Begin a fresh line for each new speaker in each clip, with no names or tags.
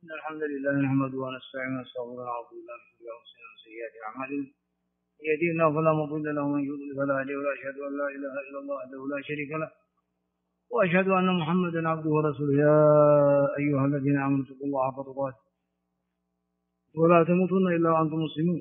إن الحمد لله نحمده ونستعينه ونستغفره ونعوذ بالله من شرور أنفسنا ومن سيئات أعمالنا. يهدينا فلا مضل له ومن يضلل فلا هادي له، وأشهد أن لا إله إلا الله وحده لا شريك له، وأشهد أن محمدا عبده ورسوله. يا أيها الذين آمنوا اتقوا الله حق تقاته ولا تموتن إلا وأنتم مسلمون.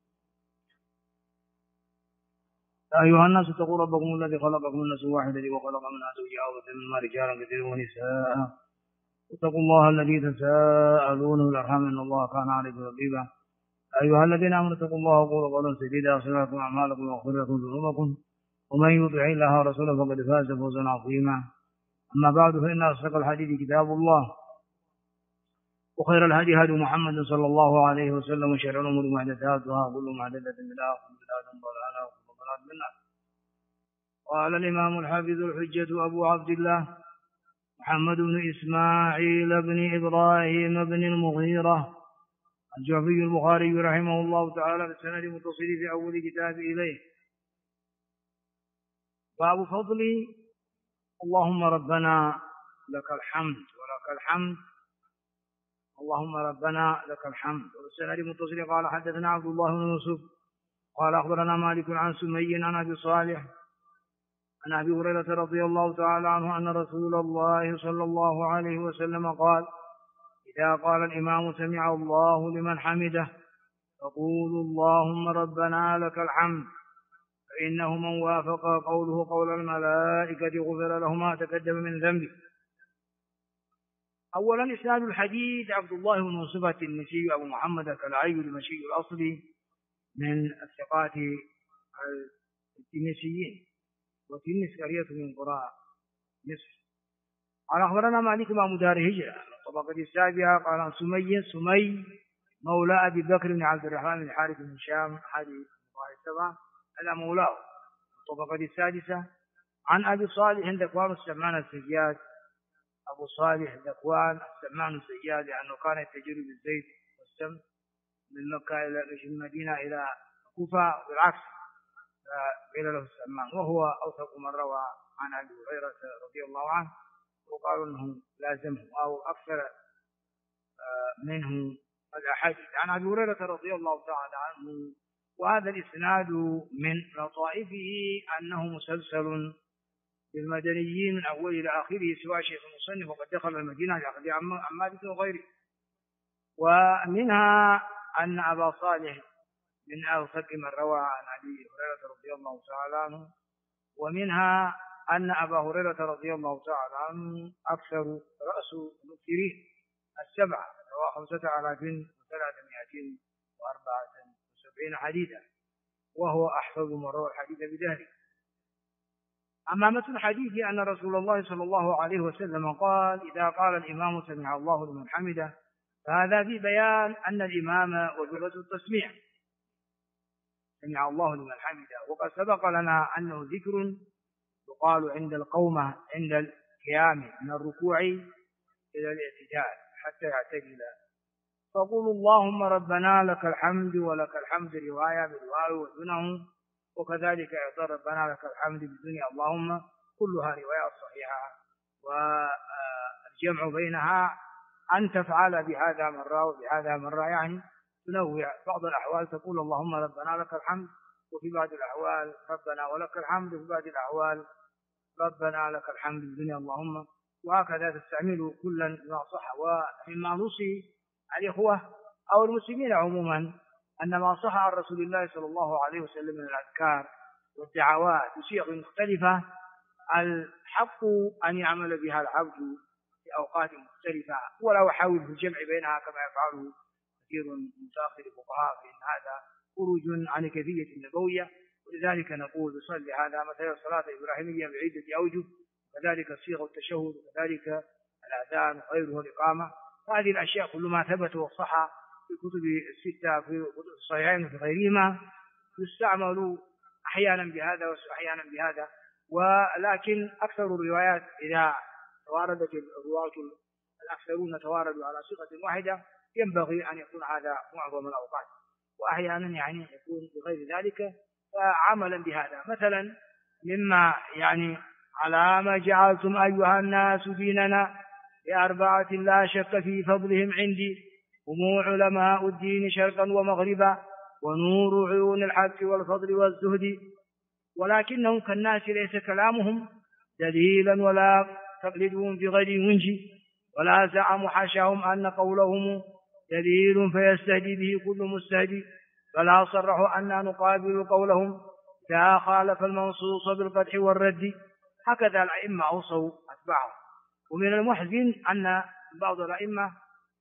يا أيها الناس اتقوا ربكم الذي خلقكم من نفس واحدة وخلق منها زوجها وبث منهما رجالا كثيرا ونساء. اتقوا الله الذي تساءلون بالأرحام إن الله كان عليكم رقيبا. أيها الذين آمنوا اتقوا الله وقولوا قولا سديدا يغفر لكم أعمالكم ويغفر لكم ذنوبكم، ومن يطع الله ورسوله فقد فاز فوزا عظيما. أما بعد، فإن أصدق الحديث كتاب الله، وخير الهدي هدي محمد صلى الله عليه وسلم، وشر الأمور محدثاتها، وكل محدثة بدعة وكل بدعة ضلالة وكل ضلالة في النار. قال الإمام الحافظ الحجة أبو عبد الله محمد بن إسماعيل بن إبراهيم بن المغيرة الجعفي البخاري رحمه الله تعالى بالسند المتصل في أول كتاب إليه: باب فضل اللهم ربنا لك الحمد ولك الحمد، اللهم ربنا لك الحمد. وبالسند المتصل قال حدثنا عبد الله بن يوسف قال أخبرنا مالك عن سمي عن أبي صالح عن أبي هريرة رضي الله تعالى عنه أن رسول الله صلى الله عليه وسلم قال: إذا قال الإمام سمع الله لمن حمده فقولوا اللهم ربنا لك الحمد، فإنه من وافق قوله قول الملائكة غفر له ما تقدم من ذنبه. أولا، إسناد الحديث عبد الله بن يوسف التنسي أبو محمد الكلعي الدمشقي الأصلي من الثقات التنسيين، وتنس قرية من قرى مصر. قال أخبرنا مالك إمام دار هجرة الطبقة السابعة قال عن سمي مولى أبي بكر بن عبد الرحمن بن الحارث بن هشام أحد الفقهاء السبعة على مولاه الطبقة السادسة عن أبي صالح ذكوان السمان السجاد. أبو صالح ذكوان السمان السجاد لأنه كان يتجر بالزيت والسمن من مكة إلى المدينة إلى كوفة بالعكس، قيل له السمان، وهو أوثق من روى عن أبي هريرة رضي الله عنه، وقالوا أنه لازمه أو أكثر منه الأحاديث عن أبي هريرة رضي الله تعالى عنه. وهذا الإسناد من لطائفه أنه مسلسل بالمدنيين من أوله إلى آخره، سواء شيخ المصنف وقد دخل المدينة لأخذ عن مالك وغيره. ومنها أن أبا صالح من أوثق من روى عن أبي هريرة رضي الله تعالى عنه، ومنها أن أبا هريرة رضي الله تعالى عنه أكثر رأس المكثرين السبعة، روى 5374 حديثا، وهو أحفظ من روى الحديث بدهره. أما متن الحديث أن رسول الله صلى الله عليه وسلم قال: إذا قال الإمام سمع الله لمن حمده، فهذا في بيان أن الإمام وجبة التسميع سمع الله لمن حمده. وقد سبق لنا أنه ذكر يقال عند القومة عند القيام من الركوع إلى الاعتدال حتى يعتدل، فقولوا اللهم ربنا لك الحمد ولك الحمد رواية بالواو ودونه، وكذلك أيضا ربنا لك الحمد بدون اللهم، كلها روايات صحيحة. والجمع بينها أن تفعل بهذا مرة وبهذا مرة، يعني تنوع. بعض الأحوال تقول اللهم ربنا لك الحمد، وفي بعض الأحوال ربنا ولك الحمد، وفي بعض الأحوال ربنا لك الحمد بدون اللهم، وهكذا تستعمل كلا ما صح. ومما نصي الإخوة أو المسلمين عموما أن ما صح عن رسول الله صلى الله عليه وسلم من الأذكار والدعوات بصيغ مختلفة، الحق أن يعمل بها العبد في أوقات مختلفة، ولا يحاول في الجمع بينها كما يفعله كثير من متأخر الفقهاء، فإن هذا خروج عن الكيفية النبوية. ولذلك نقول بصلي هذا مثلا الصلاة الإبراهيمية بعدة أوجه، وكذلك صيغ التشهد، وكذلك الأذان وغيره والإقامة. هذه الأشياء كل ما ثبت وصح في الكتب الستة في كتب الصحيحين وفي غيرهما يستعمل أحيانا بهذا وأحيانا بهذا. ولكن أكثر الروايات إذا تواردت الرواة الأكثرون تواردوا على صيغة واحدة، ينبغي أن يكون هذا معظم الأوقات، وأحيانا يعني يكون بغير ذلك. فعملا بهذا مثلا مما يعني على ما جعلتم أيها الناس ديننا لأربعة لا شك في فضلهم عندي، هم علماء الدين شرقا ومغربا، ونور عيون الحق والفضل والزهد، ولكنهم كالناس ليس كلامهم دليلا ولا تقليدهم في غير منجي، ولا زعموا حاشاهم أن قولهم دليل فيستهدي به كل مستهدي، فلا صرحوا أننا نقابل قولهم إذا خالف المنصوص بالقدح والرد. هكذا الأئمة أوصوا أتباعهم. ومن المحزن أن بعض الأئمة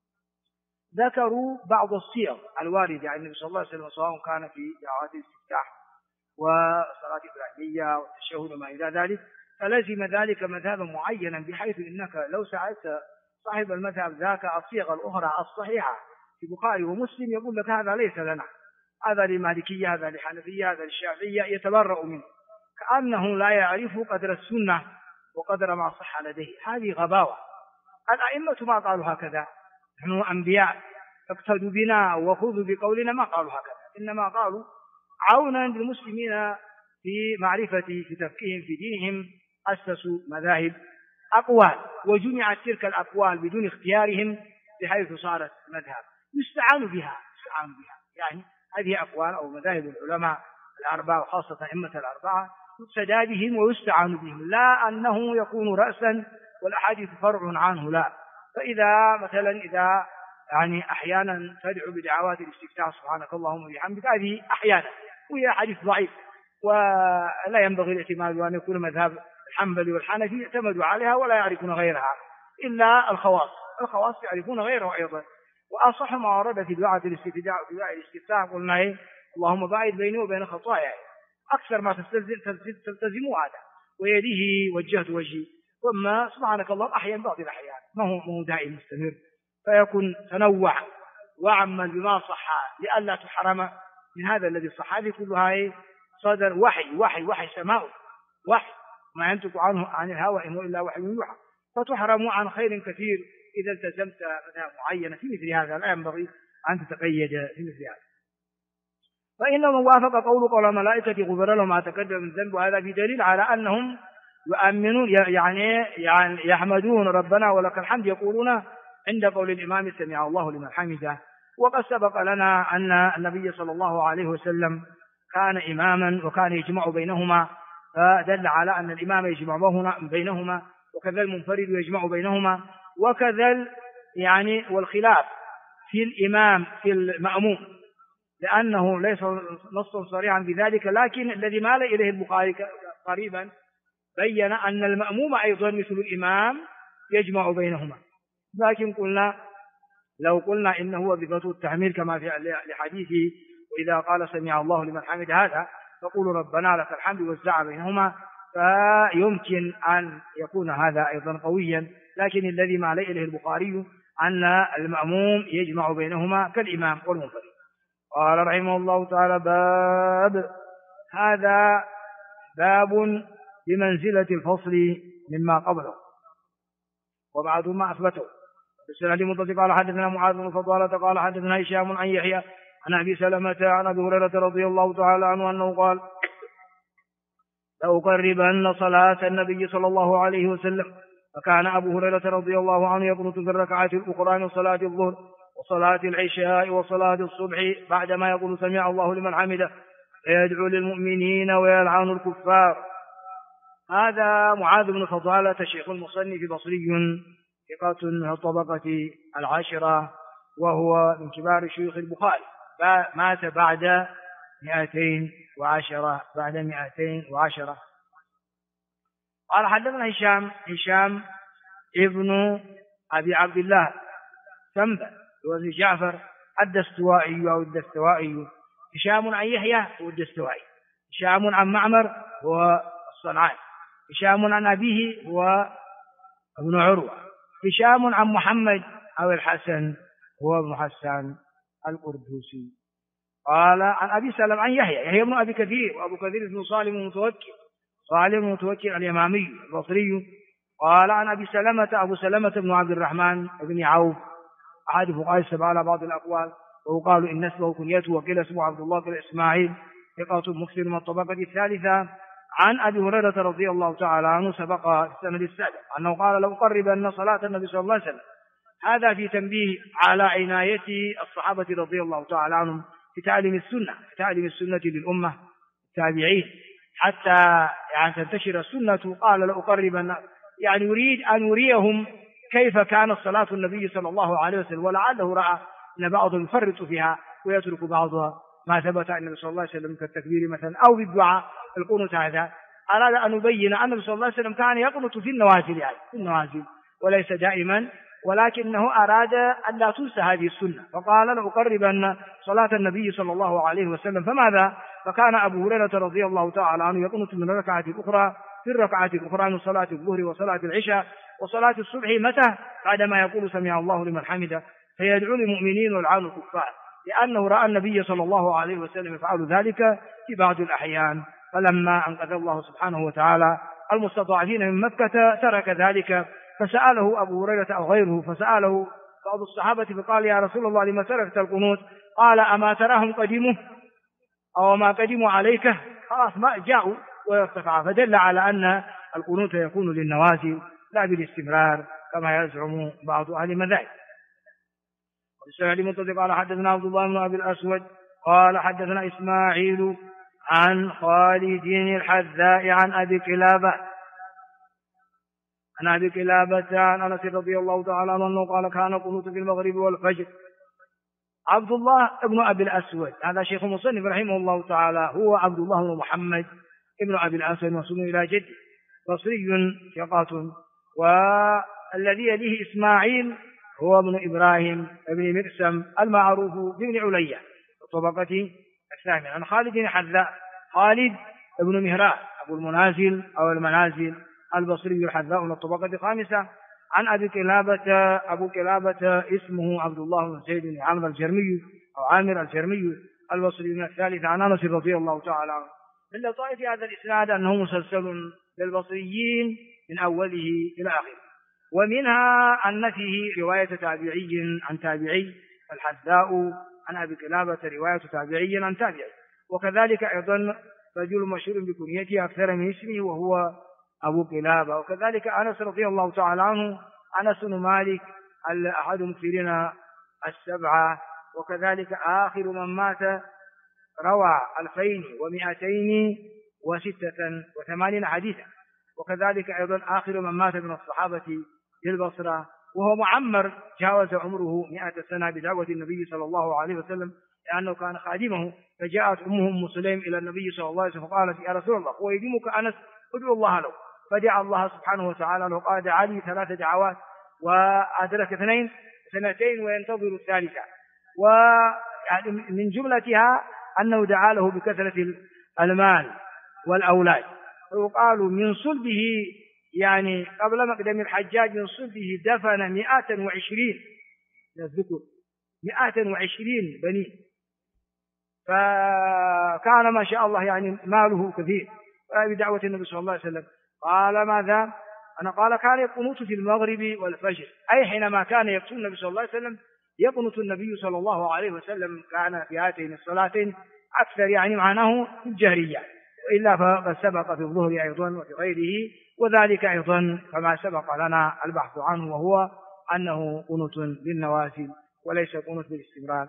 ذكروا بعض الصيغ الواردة عن النبي صلى الله عليه وسلم، سواء كان في دعوات الاستفتاح وصلاة إبراهيمية والتشهد وما إلى ذلك، فلزم ذلك مذهبا معينا، بحيث إنك لو سألت صاحب المذهب ذاك الصيغ الأخرى الصحيحة في البخاري ومسلم يقول لك هذا ليس لنا، هذا للمالكية، هذا للحنفية، هذا للشافعية، يتبرأ منه كأنه لا يعرف قدر السنة وقدر ما صح لديه. هذه غباوة. الأئمة ما قالوا هكذا، نحن أنبياء اقتدوا بنا وخذوا بقولنا، ما قالوا هكذا، إنما قالوا عونا للمسلمين في معرفة في تفكيهم في دينهم أسسوا مذاهب أقوال، وجمعت تلك الأقوال بدون اختيارهم بحيث صارت مذهب يستعان بها. يعني هذه أقوال أو مذاهب العلماء الأربعة، وخاصة أئمة الأربعة، يقتدى بهم ويستعان بهم، لا أنه يكون رأسا والأحاديث فرع عنه، لا. فإذا مثلا إذا يعني أحيانا تدعو بدعوات الاستفتاح سبحانك اللهم وبحمدك، هذه أحيانا وهي حديث ضعيف، ولا ينبغي الاعتماد، وأن يكون مذهب الحنبلي والحنفي اعتمدوا عليها ولا يعرفون غيرها إلا الخواص يعرفون غيره أيضا. وأصح ما ورد في دعاء الاستفتاح قلنا إيه؟ اللهم باعد بيني وبين خطاياي، أكثر ما تلتزموا هذا، ويديه وجهت وجهي، ثم سبحانك الله أحيانا بعض الأحيان، ما هو دائم مستمر، فيكون تنوع وعمل بما صح لئلا تحرم من هذا الذي صح. هذه كلها صدر وحي سماء، وحي ما ينطق عنه عن الهوى إن إلا وحي يوحى، فتحرم عن خير كثير إذا التزمت مذهب معينة في مثل هذا. لا ينبغي أن تتقيد في مثل هذا. فإن من وافق قول الملائكة غفر لهم ما تقدم من ذنب، هذا في دليل على أنهم يؤمنون يعني يحمدون ربنا ولك الحمد، يقولون عند قول الإمام سمع الله لمن حمده. وقد سبق لنا أن النبي صلى الله عليه وسلم كان إماما وكان يجمع بينهما، فدل على أن الإمام يجمع بينهما، وكذا المنفرد يجمع بينهما، وكذا يعني والخلاف في الإمام في المأموم، لأنه ليس نصا صريحا بذلك، لكن الذي مال إليه البخاري قريبا بين أن المأموم أيضا مثل الإمام يجمع بينهما. لكن لو قلنا إنه هو بفتوى التحميل كما في لحديثه وإذا قال سمع الله لمن حمد هذا فقول ربنا لك الحمد وزع بينهما، فيمكن أن يكون هذا أيضا قويا. لكن الذي مال إليه البخاري أن المأموم يجمع بينهما كالإمام والمنفرد. قال رحمه الله تعالى: هذا باب بمنزلة الفصل مما قبله وبعد ما أثبته. بالسند المتصل قال حدثنا معاذ بن فضالة قال حدثنا هشام عن يحيى عن أبي سلمة عن أبي هريرة رضي الله تعالى عنه أنه قال: لأقربن صلاة النبي صلى الله عليه وسلم. فكان أبو هريرة رضي الله عنه يقنط في الركعات الأخرى من صلاة الظهر وصلاة العشاء وصلاة الصبح بعدما يقول سمع الله لمن حمده، فيدعو للمؤمنين ويلعن الكفار. هذا معاذ بن فضالة شيخ المصنف بصري ثقة من الطبقة العاشرة، وهو من كبار شيوخ البخاري، مات بعد 210. قال حدثنا هشام ابن أبي عبد الله سنبل وابن جعفر الدستوائي أو الدستوائي، هشام عن يحيى والدستوائي، هشام عن معمر والصنعاني، هشام عن أبيه وابن عروة، هشام عن محمد أو الحسن هو ابن حسان القردوسي. قال عن أبي سلمة عن يحيى ابن أبي كثير، وأبو كثير بن صالم المتوكل اليمامي البصري. قال عن أبي سلمة أبو سلمة بن عبد الرحمن بن عوف أحد فقهاء السبعة على بعض الأقوال، وقالوا إن اسمه كنيته وقيل اسمه عبد الله بن إسماعيل، ثقة مكثر من الطبقة الثالثة. عن أبي هريرة رضي الله تعالى عنه سبق في السند السابق أنه قال لو قربن صلاة النبي صلى الله عليه وسلم. هذا في تنبيه على عناية الصحابة رضي الله تعالى عنهم في تعليم السنة للأمة التابعين حتى يعني تنتشر السنة. قال لأقربن يعني يريد أن يريهم كيف كانت صلاة النبي صلى الله عليه وسلم، ولعله رأى أن بعضهم يفرط فيها ويترك بعضها ما ثبت عن النبي صلى الله عليه وسلم كالتكبير مثلا أو بالدعاء القنوت. هذا أراد أن يبين أن النبي صلى الله عليه وسلم كان يقنط في النوازل، يعني في النوازل وليس دائما، ولكنه أراد أن لا تنسى هذه السنة فقال لأقربن صلاة النبي صلى الله عليه وسلم. فماذا؟ فكان أبو هريرة رضي الله تعالى عنه يقنط من الركعة الأخرى في الركعة الأخرى من صلاة الظهر وصلاة العشاء وصلاة الصبح. متى؟ بعدما يقول سمع الله لمن حمده فيدعو المؤمنين ويلعن الكفار، لأنه رأى النبي صلى الله عليه وسلم يفعل ذلك في بعض الأحيان. فلما أنقذ الله سبحانه وتعالى المستضعفين من مكة ترك ذلك، فسأله أبو هريرة أو غيره، فسأله بعض الصحابة فقال يا رسول الله لما تركت القنوت؟ قال أما تراهم قدموا أو ما قدموا عليك؟ خلاص ما جاءوا ويرتفع. فدل على أن القنوت يكون للنوازل لا بالاستمرار كما يزعم بعض أهل المذاهب. والسعيد المنتظر قال حدثنا عبد الله بن أبي الأسود قال حدثنا إسماعيل عن خالد الحذاء عن أبي كلابة عن أنس رضي الله تعالى عنه قال كان قنوت في المغرب والفجر. عبد الله بن أبي الأسود هذا شيخ مصنف رحمه الله تعالى، هو عبد الله بن محمد ابن أبي الأسود وصل إلى جده، بصري ثقة. والذي يليه إسماعيل هو ابن إبراهيم ابن مقسم المعروف بابن عليا الطبقة الثامنة. عن خالد الحذاء، خالد ابن مهران أبو المنازل أو المنازل البصري الحذاء من الطبقة الخامسة. عن أبي كلابة، أبو كلابة اسمه عبد الله بن زيد بن عامر الجرمي أو عامر الجرمي البصري من الثالثة. عن أنس رضي الله تعالى عنه. من لطائف هذا الإسناد أنه مسلسل للبصريين من أوله إلى آخره، ومنها أن فيه رواية تابعي عن تابعي، الحذاء عن أبي كلابة رواية تابعي عن تابعي. وكذلك أيضا رجل مشهور بكنيته أكثر من اسمه وهو أبو كلابة. وكذلك أنس رضي الله تعالى عنه أنس بن مالك أحد المكثرين السبعة. وكذلك آخر من مات روى 2286 حديثا. وكذلك أيضا آخر من مات من الصحابة للبصرة وهو معمر جاوز عمره 100 سنة بدعوة النبي صلى الله عليه وسلم لأنه كان خادمه. فجاءت أمه أم سليم إلى النبي صلى الله عليه وسلم فقالت يا رسول الله هو يديمك أنس ادعو الله له. فدعا الله سبحانه وتعالى له، قال دعا لي 3 دعوات وأدرك 2 سنتين وينتظر الثالثة. ومن جملتها أنه دعا له بكثرة المال والأولاد. وقال من صلبه يعني قبل مقدم الحجاج من صلبه دفن 120 الذكر 120 بني، فكان ما شاء الله يعني ماله كثير بدعوة النبي صلى الله عليه وسلم. قال ماذا؟ أنا قال كان يقنط في المغرب والفجر، أي حينما كان يقصد النبي صلى الله عليه وسلم يقنط النبي صلى الله عليه وسلم كان في هاتين الصلاتين أكثر يعني معناه الجهرية، وإلا فقد سبق في الظهر أيضا وفي غيره، وذلك أيضا كما سبق لنا البحث عنه وهو أنه قنوت للنوازل وليس قنوت بالاستمرار.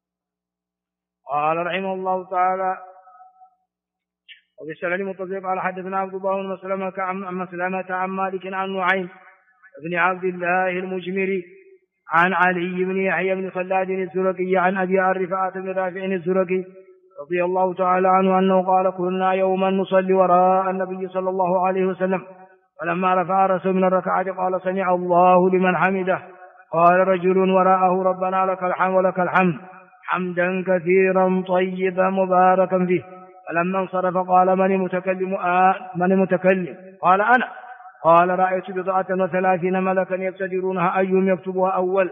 قال رحمه الله تعالى وبالسلام المتصل قال حدثنا عبد الله بن مسلمة عن مالك عن نعيم بن عبد الله المجمري عن علي بن يحيى بن خلاد الزرقي عن أبي رفاعة بن رافع الزرقي رضي الله تعالى عنه أنه قال كنا يوما نصلي وراء النبي صلى الله عليه وسلم فلما رفع رأسه من الركعة قال سمع الله لمن حمده. قال رجل وراءه ربنا لك الحمد ولك الحمد حمدا كثيرا طيبا مباركا فيه. فلما انصرف قال من المتكلم؟ قال أنا. قال رأيت 37 ملكا يبتدرونها أيهم يكتبها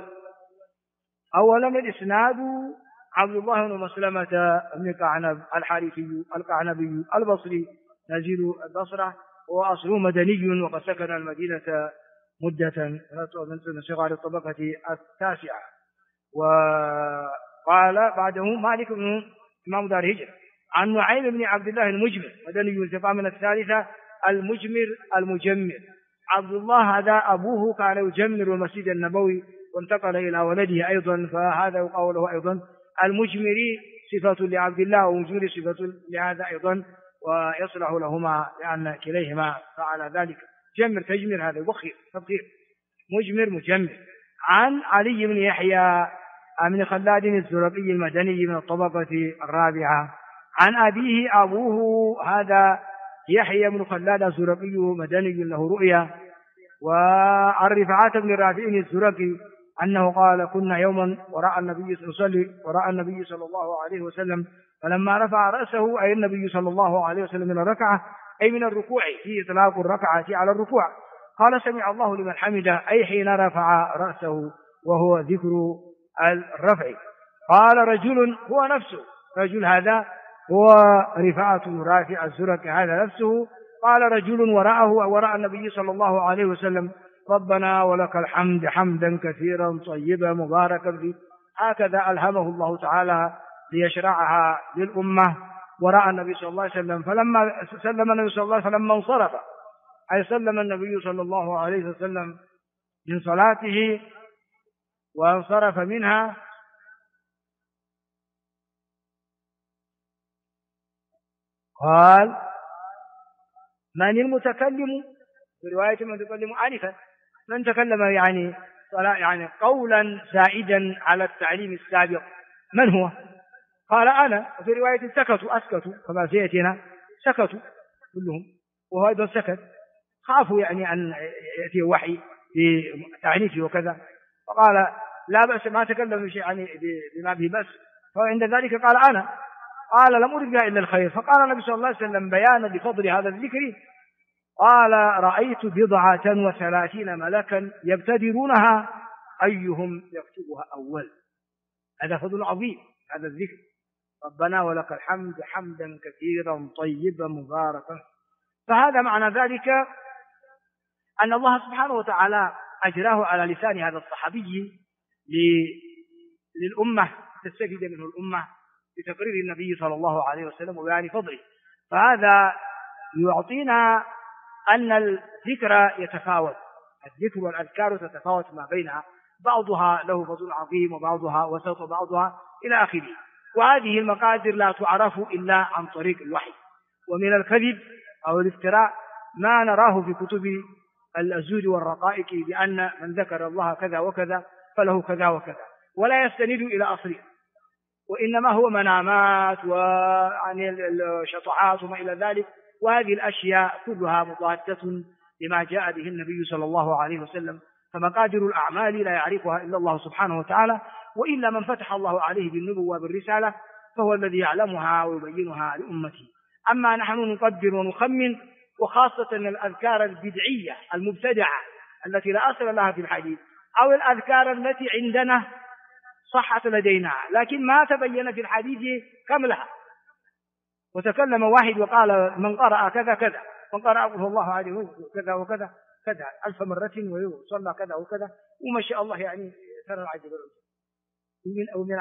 أولا الإسناد عبد الله بن مسلمة بن كعنب الحارثي الكعنبي البصري نزيل البصرة وأصله مدني وقد سكن المدينة مدة من صغار الطبقة 9. وقال بعده مالك بن إمام دار هجرة عن نعيم بن عبد الله المجمر مدني انتقى من الثالثة المجمر المجمر. عبد الله هذا أبوه كان يجمر المسجد النبوي وانتقل إلى ولده أيضا، فهذا يقال له أيضا المجمري صفة لعبد الله ومجمري صفة لهذا أيضا، ويصلح لهما لأن كليهما فعل ذلك. جمر تجمر هذا يبخر تبخير، مجمر مجمر. عن علي بن يحيى من خلاد الزرقي المدني من الطبقة الرابعة. عن أبيه أبوه هذا يحيى بن خلاد الزرقي مدني له رؤيا. وعن رفعة بن رافع الزرقي أنه قال كنا يوما وراء النبي صلى الله عليه وسلم، فلما رفع رأسه أي النبي صلى الله عليه وسلم من الركعة أي من الركوع، في إطلاق الركعة على الركوع، قال سمع الله لمن حمده أي حين رفع رأسه وهو ذكر الرفع. قال رجل هو نفسه، رجل هذا هو رفعة رافع الزرقي هذا نفسه، قال رجل وراء النبي صلى الله عليه وسلم ربنا ولك الحمد حمدا كثيرا طيبا مباركا فيه. هكذا ألهمه الله تعالى ليشرعها للأمة وراء النبي صلى الله عليه وسلم. فلما سلم النبي صلى الله عليه وسلم لما انصرف أي سلم النبي صلى الله عليه وسلم من صلاته وانصرف منها، قال من المتكلم في رواية من تكلم آنفا، من تكلم يعني قولا زائدا على التعليم السابق، من هو؟ قال أنا. وفي رواية أسكتوا كما سيأتينا، سكتوا كلهم وهو أيضا سكت، خافوا يعني أن يأتي وحي بتعنيفه وكذا، فقال لا بأس ما تكلم بشيء بما به بأس. فعند ذلك قال أنا، قال لم أرد بها إلا الخير. فقال النبي صلى الله عليه وسلم بيانا لفضل هذا الذكر، قال رأيت 39 ملكا يبتدرونها أيهم يكتبها أول. هذا فضل عظيم هذا الذكر، ربنا ولك الحمد حمدا كثيرا طيبا مباركا. فهذا معنى ذلك أن الله سبحانه وتعالى أجراه على لسان هذا الصحابي للأمة تستفيد منه الأمة بتقرير النبي صلى الله عليه وسلم وبيان فضله. فهذا يعطينا أن الذكر يتفاوت، الذكر والأذكار تتفاوت ما بينها، بعضها له فضل عظيم وبعضها وسط وبعضها إلى آخره. وهذه المقادر لا تعرف إلا عن طريق الوحي. ومن الكذب أو الافتراء ما نراه في كتب الزهد والرقائق بأن من ذكر الله كذا وكذا فله كذا وكذا، ولا يستند إلى أصله، وإنما هو منامات وعن الشطحات وما إلى ذلك. وهذه الأشياء كلها مضادة لما جاء به النبي صلى الله عليه وسلم. فمقادر الأعمال لا يعرفها إلا الله سبحانه وتعالى، وإلا من فتح الله عليه بالنبوة بالرسالة فهو الذي يعلمها ويبينها لأمته. أما نحن نقدر ونخمن، وخاصة الأذكار البدعية المبتدعة التي لا أصل لها في الحديث، أو الأذكار التي عندنا صحت لدينا لكن ما تبين في الحديث كم لها. وتكلم واحد وقال من قرأ كذا كذا، من قرأ قل الله عليه كذا وكذا كذا 1000 مرة وصلى كذا وكذا، وما شاء الله يعني ترى العجب. ومن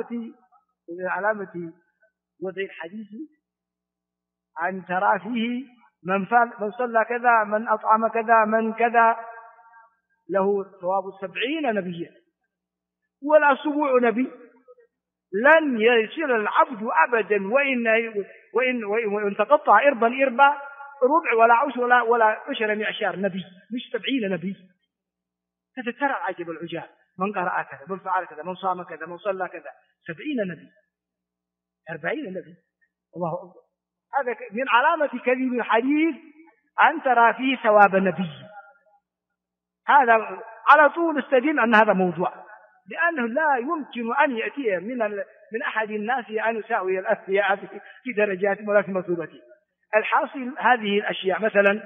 علامة وضع الحديث أن ترى فيه من صلى كذا، من أطعم كذا، من كذا، له ثواب 70 نبيا ولا 7 نبي. لن يصل العبد أبدا وإن تقطع إربا ربع ولا عشر ولا 10 معشار نبي، مش 70 نبي. هذا ترى العجب العجاب، من قرأ كذا، من فعل كذا، من صام كذا، من صلى كذا، 70 نبي 40 نبي. الله أكبر. هذا من علامة كذب الحديث أن ترى فيه ثواب نبي. هذا على طول استدل أن هذا موضوع، لأنه لا يمكن أن يأتي من أحد الناس أن يساوي الأثرياء في درجات ولا في مثوبته. الحاصل هذه الأشياء مثلا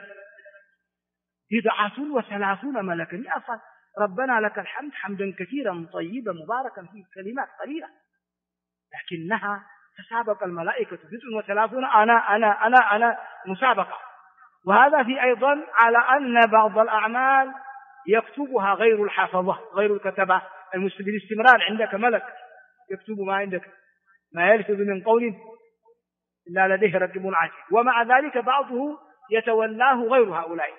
39 ملكا يصل ربنا لك الحمد حمدا كثيرا طيبا مباركا فيه، كلمات قليلة لكنها تسابق الملائكة 39 أنا مسابقة. وهذا في أيضا على أن بعض الأعمال يكتبها غير الحافظة غير الكتبة بالاستمرار. عندك ملك يكتب ما عندك، ما يلفظ من قول إلا لديه رقيب عتيد، ومع ذلك بعضه يتولاه غير هؤلاء،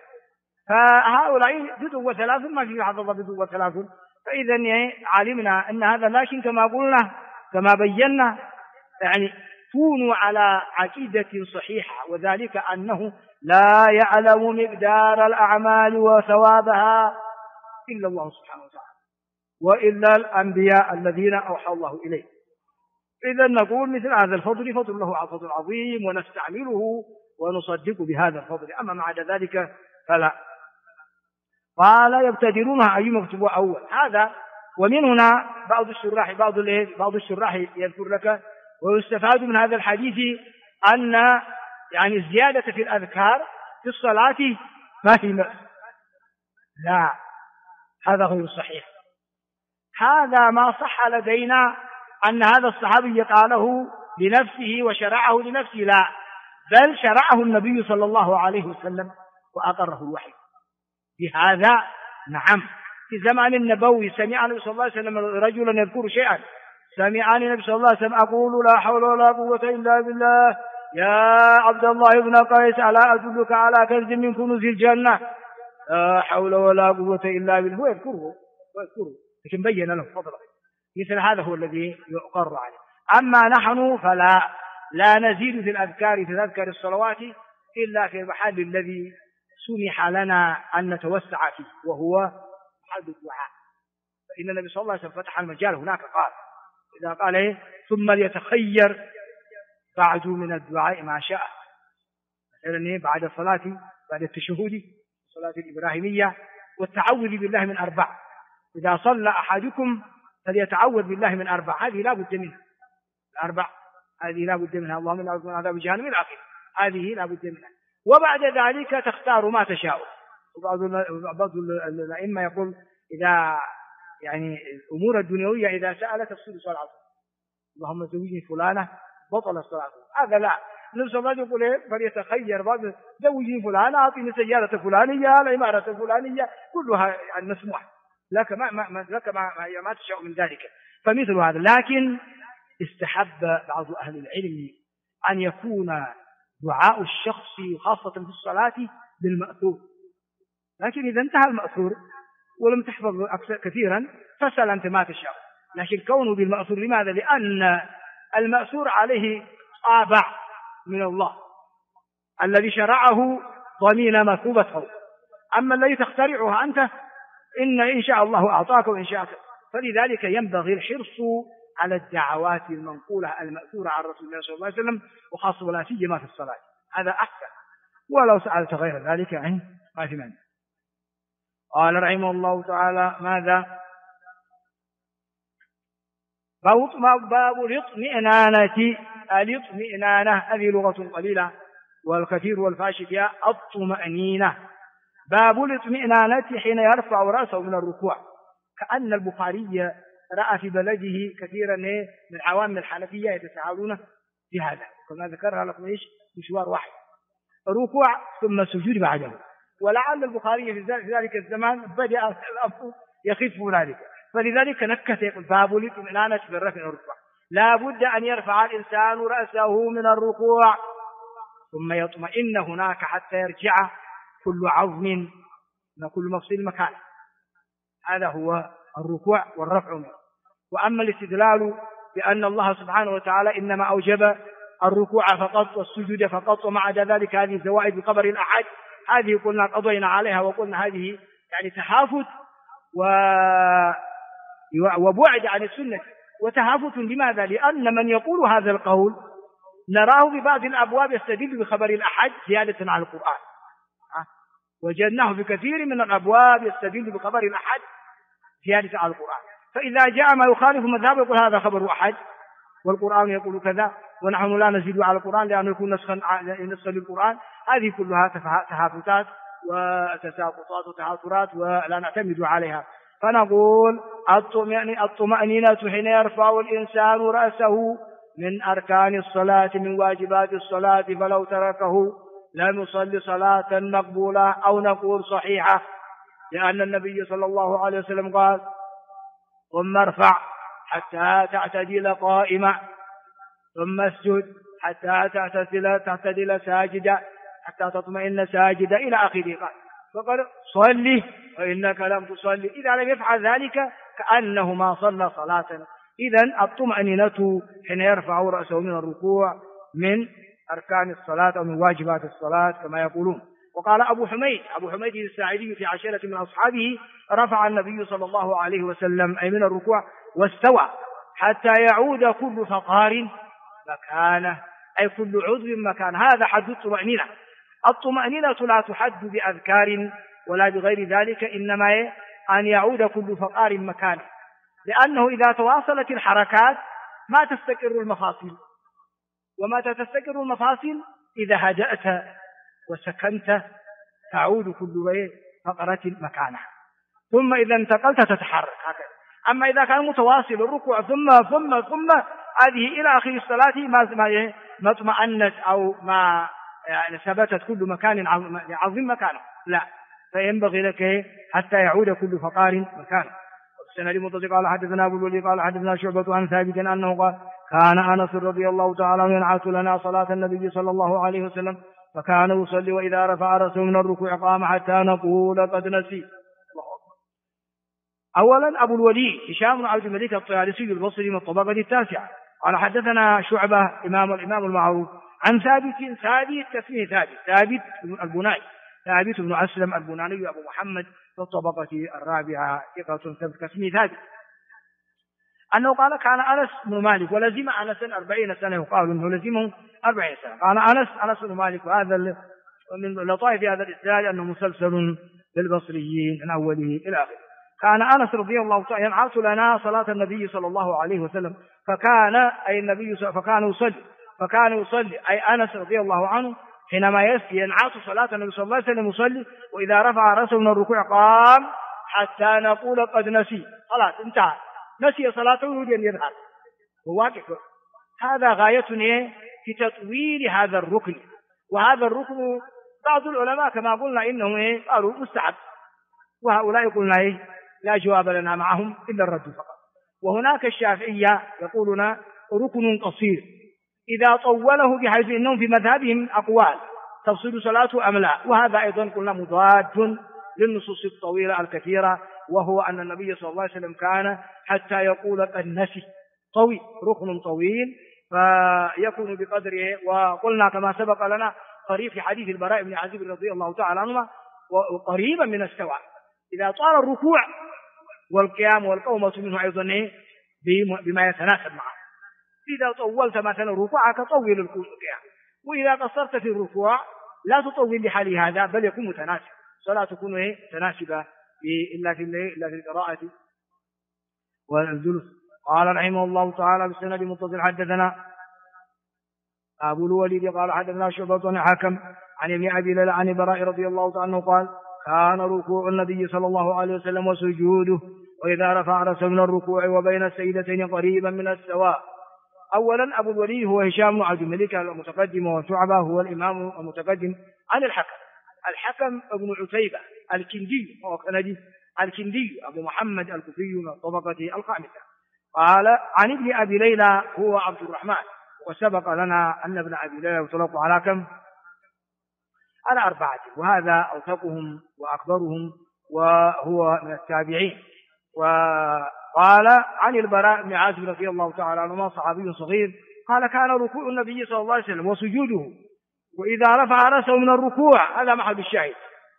فهؤلاء بدو وثلاث ما في حظ الله بدو وثلاث. فإذا علمنا أن هذا، لكن كما قلنا كما بينا يعني كونوا على عقيدة صحيحة، وذلك أنه لا يعلم مقدار الأعمال وثوابها إلا الله سبحانه وتعالى، وإلا الأنبياء الذين أوحى الله إليه. إذا نقول مثل هذا الفضل فضل الله فضل عظيم، ونستعمله ونصدق بهذا الفضل، أما بعد ذلك فلا. قال يبتدرونها أي مكتوب أول. هذا ومن هنا بعض الشراح يذكر لك ويستفاد من هذا الحديث أن يعني الزيادة في الأذكار في الصلاة ما في لا، هذا غير صحيح. هذا ما صح لدينا أن هذا الصحابي قاله لنفسه وشرعه لنفسه، لا، بل شرعه النبي صلى الله عليه وسلم وأقره الوحي بهذا. نعم، في زمان النبوي سمع النبي صلى الله عليه وسلم رجلا يذكر شيئا، سمعني النبي صلى الله عليه وسلم أقول لا حول ولا قوة إلا بالله يا عبد الله بن قيس ألا أدلك على كنز من كنوز الجنة، لا حول ولا قوة إلا بالله، ويذكره لكن بين له فضله. مثل هذا هو الذي يقر عليه. أما نحن لا نزيد في الأذكار في تذكر الصلوات إلا في المحل الذي سمح لنا أن نتوسع فيه، وهو محل الدعاء. فإن النبي صلى الله عليه وسلم فتح المجال هناك، قال إذا قال ثم ليتخير بعد من الدعاء ما شاء، مثلا بعد الصلاة، بعد التشهد الصلاة الإبراهيمية والتعوذ بالله من 4، إذا صلى أحدكم فليتعوذ بالله من 4، هذه لا بد منها. ال4 هذه لا بد منها، اللهم إنا نعوذ من عذاب جهنم إلى آخره، هذه لا بد منها. وبعد ذلك تختار ما تشاء. وبعض الأئمة يقول إذا يعني الأمور الدنيوية إذا سألت تفصيل صلاته، اللهم زوجني فلانة بطل صلاته، هذا لا. النبي صلى الله عليه وسلم يقول فليتخير بعض، زوجني فلانة، أعطيني سيارة فلانية، العمارة الفلانية، كلها يعني مسموح لك ما تشاء من ذلك. فمثل هذا. لكن استحب بعض أهل العلم أن يكون دعاء الشخص خاصة في الصلاة بالمأثور، لكن إذا انتهى المأثور ولم تحفظ أكثر كثيرا فسأل أنت ما تشاء. لكن كونه بالمأثور، لماذا؟ لأن المأثور عليه طابع من الله الذي شرعه ضمين مثوبته، أما الذي تخترعها أنت إن شاء الله أعطاك وإن شاء. فلذلك ينبغي الحرص على الدعوات المنقولة المأثورة عن رسول الله صلى الله عليه وسلم، وخاصة ولا سيما في الصلاة، هذا أحسن. ولو سألت غير ذلك ما في مانع. قال رحمه الله تعالى ماذا؟ باب الاطمئنانة، هذه لغة قليلة والكثير والفاشي فيها الطمأنينة. باب الاطمئنانة حين يرفع رأسه من الركوع. كأن البخاري رأى في بلده كثيرا من عوام الحنفية يتساهلون في هذا، كما ذكرها لكم مشوار واحد، ركوع ثم سجود بعده. ولعل البخاري في ذلك الزمان بدأ الأمر يخف ذلك، فلذلك نكت يقول باب الاطمئنانة في الرفع والركوع. لا بد أن يرفع الإنسان رأسه من الركوع ثم يطمئن هناك حتى يرجع كل عظم وكل مفصل مكان. هذا هو الركوع والرفع منه. وأما الاستدلال بأن الله سبحانه وتعالى إنما أوجب الركوع فقط والسجود فقط وما عدا ذلك هذه زوائد بقبر الأحد، هذه قلنا قضينا عليها وقلنا هذه يعني تهافت وبعد عن السنة. وتهافت لماذا؟ لأن من يقول هذا القول نراه ببعض الأبواب يستدل بخبر الأحد زيادة على القرآن، وجدناه بكثير من الأبواب يستدل بخبر الأحد زيادة على القرآن. فإذا جاء ما يخالف مذهب يقول هذا خبر أحد والقرآن يقول كذا ونحن لا نزيد على القرآن لأنه يكون نسخا للقرآن. هذه كلها تهافتات وتساقطات وتعاثرات ولا نعتمد عليها. فنقول الطمأنينة حين يرفع الإنسان رأسه من أركان الصلاة من واجبات الصلاة، فلو تركه لم يصلي صلاة مقبولة أو نقول صحيحة، لأن النبي صلى الله عليه وسلم قال ثم ارفع حتى تعتدل قائما ثم اسجد حتى تعتدل ساجدا حتى تطمئن ساجدا إلى آخره. فقال صلي فإنك لم تصلي. إذا لم يفعل ذلك كأنه ما صلى صلاة. إذن الطمأنينة حين يرفع رأسه من الركوع من أركان الصلاة أو من واجبات الصلاة كما يقولون. وقال أبو حميد الساعدي في عشيرة من أصحابه رفع النبي صلى الله عليه وسلم أي من الركوع واستوى حتى يعود كل فقار مكانه، أي كل عضو مكان. هذا حد الطمأنينة. الطمأنينة لا تحد بأذكار ولا بغير ذلك، إنما أن يعود كل فقار مكانه، لأنه إذا تواصلت الحركات ما تستقر المفاصل، ومتى تستقر المفاصل إذا هدأت وسكنت تعود كل فقرة مكانها، ثم إذا انتقلت تتحرك هكذا. أما إذا كان متواصل الركوع ثم هذه إلى آخر الصلاة ما اطمأنت أو ما يعني ثبتت كل مكان عظيم مكانه، لا، فينبغي لك حتى يعود كل فقار مكانه. السند المتصل قال حدثنا أبو الوليد قال حدثنا شعبة عن ثابت أنه قال كان أنس رضي الله تعالى عنه ينعت لنا صلاة النبي صلى الله عليه وسلم فكان يصلي وإذا رفع رأسه من الركوع قام حتى نقول قد نسي. أولا أبو الوليد هشام بن عبد الملك الطيالسي البصري من الطبقة التاسعة قال حدثنا شعبة الإمام المعروف عن ثابت تسميه ثابت البناني، ثابت بن أسلم البناني أبو محمد في الطبقة الرابعة ثقة تسميه ثابت، أنه قال كان أنس بن مالك ولزم أنسا 40 سنة، يقال أنه لزمه 40 سنة. قال أنس بن مالك، وهذا من لطائف هذا الإسناد أنه مسلسل بالبصريين من أوله إلى آخره. كان أنس رضي الله تعالى ينعت لنا صلاة النبي صلى الله عليه وسلم فكان يصلي أي أنس رضي الله عنه حينما ينعت صلاة النبي صلى الله عليه وسلم يصلي وإذا رفع رأسه من الركوع قام حتى نقول قد نسي، خلاص انتهى، نسي صلاته يريد أن يذهب، وواقع هذا غايتنا في تطويل هذا الركن. وهذا الركن بعض العلماء كما قلنا إنه قالوا مستحب، وهؤلاء قلنا لا جواب لنا معهم إلا الرد فقط. وهناك الشافعية يقولون ركن قصير إذا طوله بحيث إنهم في مذهبهم أقوال تفصيل صلاته أم لا، وهذا أيضا قلنا مضاد للنصوص الطويلة الكثيرة، وهو أن النبي صلى الله عليه وسلم كان حتى يقول قد نسي طويل، ركن طويل فيكون بقدره. وقلنا كما سبق لنا قريب في حديث البراء بن عازب رضي الله تعالى عنه وقريبا من السواء إذا طال الركوع والقيام والقومة منه أيضا بما يتناسب معه. إذا طولت مثلا ركوعك طول القيام، وإذا قصرت في الركوع لا تطول لحال هذا بل يكون متناسب، صلاة تكون متناسبة إلا في القراءة والجلوس. قال رحمه الله تعالى بالسند المتصل حدثنا أبو الوليد قال حدثنا شعبة عن حكم عن ابن أبي ليلى عن البراء رضي الله تعالى عنه قال كان ركوع النبي صلى الله عليه وسلم وسجوده وإذا رفع رأسه من الركوع وبين السيدتين قريبا من السواء. أولا أبو الوليد هو هشام بن عبد الملك المتقدم، وشعبة هو الإمام المتقدم عن الحكم ابن عتيبة الكندي، هو كندي الكندي أبو محمد الكوفي من الطبقة الخامسة. قال عن ابن أبي ليلى هو عبد الرحمن، وسبق لنا أن ابن أبي ليلى يطلق على كم؟ على 4، وهذا أوثقهم وأكبرهم وهو من التابعين. وقال عن البراء بن عازب رضي الله تعالى عنه صحابي صغير قال كان ركوع النبي صلى الله عليه وسلم وسجوده وإذا رفع رأسه من الركوع، هذا محل الشاهد،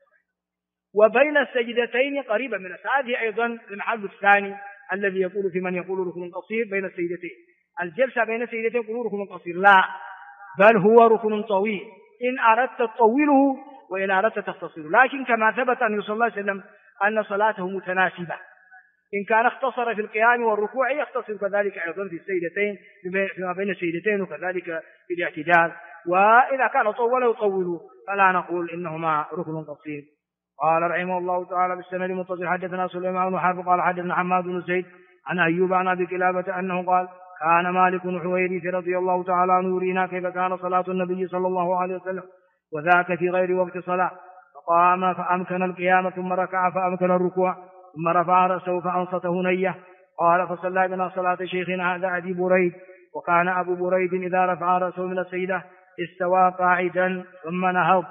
وبين السجدتين قريبا من هذه أيضا المحل الثاني الذي يقول في من يقول ركن قصير بين السجدتين. الجلسة بين السجدتين يقول ركن قصير، لا، بل هو ركن طويل إن أردت تطوله وإن أردت تختصره، لكن كما ثبت أن صلى الله عليه وسلم أن صلاته متناسبة، إن كان اختصر في القيام والركوع يختصر كذلك أيضا في السجدتين فيما بين السجدتين، وكذلك في الاعتدال، وإذا كان طوله يطوله فلا نقول إنهما ركن قصير. قال رحمه الله تعالى بالسند المتصل حدثنا سليمان بن حرب قال حدثنا حماد بن زيد عن أيوب عن أبي كلابة أنه قال كان مالك بن حويرث رضي الله تعالى عنه يرينا كيف كان صلاة النبي صلى الله عليه وسلم وذاك في غير وقت صلاة، فقام فأمكن القيام ثم ركع فأمكن الركوع ثم رفع رأسه فأنصت هنيه. قال فصلى بنا صلاة شيخنا هذا أبي بريد وكان أبو بريد إذا رفع رأسه من السجدة استوى قاعدا ثم نهض.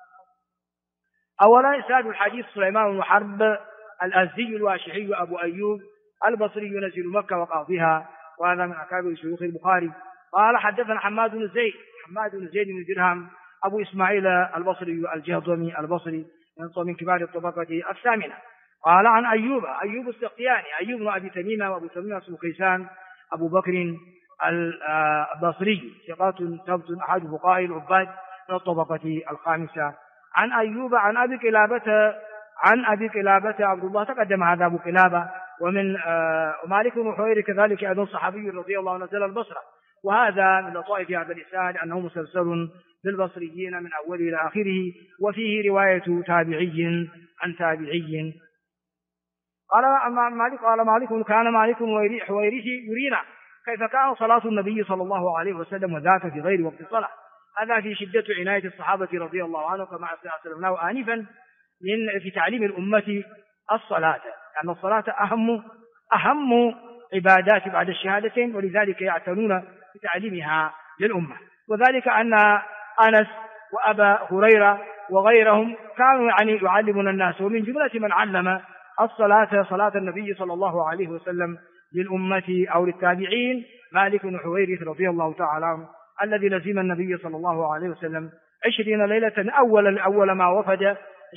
أولا إسناد الحديث سليمان بن حرب الأزدي الواشحي أبو أيوب البصري ينزل مكة وقاضيها، وهذا من أكابر شيوخ البخاري. قال حدثنا حماد بن زيد بن درهم أبو إسماعيل البصري الجهضمي البصري من كبار الطبقة الثامنة. قال عن أيوب السختياني أيوب بن أبي تميمة، وأبو تميمة اسمه كيسان أبو بكر البصري ثقات ثبت أحد فقهاء العباد من الطبقة الخامسة. عن أيوب عن أبي قلابة عبد الله، تقدم هذا أبو قلابة. ومن مالك بن حويرث كذلك أيضا صحابي رضي الله عنه نزل البصرة، وهذا من لطائف هذا الإسناد أنه مسلسل بالبصريين من أوله إلى آخره، وفيه رواية تابعي عن تابعي. قال مالك كان مالك حويرث يرينا كيف كان صلاة النبي صلى الله عليه وسلم وذاك في غير وقت الصلاة. هذا في شدة عناية الصحابة رضي الله عنهم كما أسلمناه آنفا في تعليم الأمة الصلاة، لأن الصلاة أهم عبادات بعد الشهادتين، ولذلك يعتنون بتعليمها للأمة. وذلك أن أنس وأبا هريرة وغيرهم كانوا يعلمون الناس، ومن جملة من علم صلاة النبي صلى الله عليه وسلم للأمة أو للتابعين مالك بن حويرث رضي الله تعالى عنه، الذي لزم النبي صلى الله عليه وسلم 20 ليلة أول ما وفد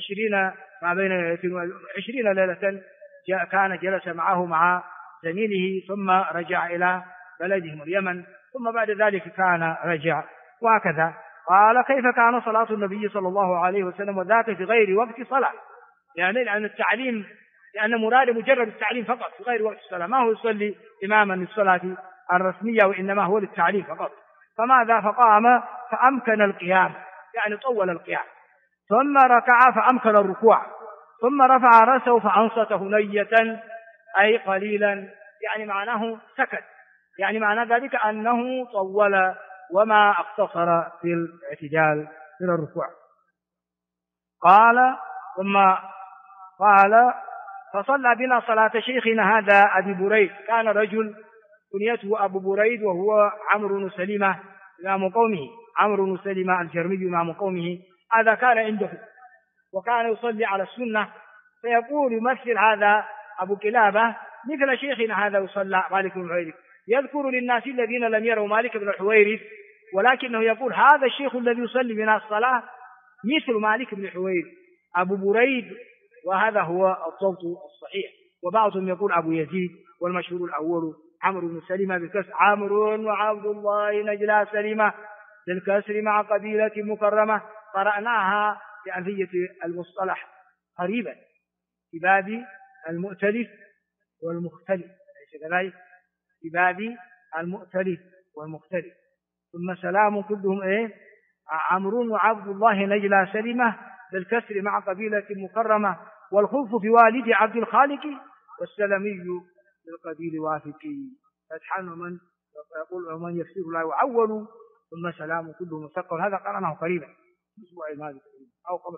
20 ليلة كان جلس معه مع زميله، ثم رجع إلى بلدهم اليمن، ثم بعد ذلك كان رجع، وهكذا. قال كيف كان صلاة النبي صلى الله عليه وسلم وذاك في غير وقت صلاة، يعني لأن مراد مجرد التعليم فقط في غير وقت الصلاة، ما هو يصلي إماما للصلاة الرسمية، وإنما هو للتعليم فقط. فماذا؟ فقام فأمكن القيام، يعني طول القيام، ثم ركع فأمكن الركوع، ثم رفع رأسه فأنصت هنية أي قليلا، يعني معناه سكت، يعني معنى ذلك أنه طول وما اقتصر في الاعتدال من الركوع. قال فصلى بنا صلاة شيخنا هذا أبي بريد، كان رجل كنيته أبو بريد، وهو عمرو بن سلمة إمام قومه، عمرو بن سلمة الجرمي إمام قومه، هذا كان عنده وكان يصلي على السنة، فيقول يمثل هذا أبو كلابة مثل شيخنا هذا يصلى مالك بن حويرث، يذكر للناس الذين لم يروا مالك بن حويرث، ولكنه يقول هذا الشيخ الذي يصلي بنا الصلاة مثل مالك بن حويرث أبو بريد، وهذا هو الضبط الصحيح. وبعضهم يقول أبو يزيد، والمشهور الأول عمرو بن سلمة بالكسر، عمرو وعبد الله نجلا سلمة بالكسر مع قبيلة مكرمة. قرأناها في ألفية المصطلح قريبا في باب المؤتلف والمختلف، ليس كذلك؟ في باب المؤتلف والمختلف. ثم سلام كلهم عمرو وعبد الله نجلا سلمة بالكسر مع قبيلة مكرمة، والخلف في والد عبد الخالق، والسلمي بالقبيل وافقي، فتحان ومن يقول ومن يفسر لا يعول، ثم سلام كله مثقل. هذا قرأناه قريبا الأسبوع الماضي أو قبله.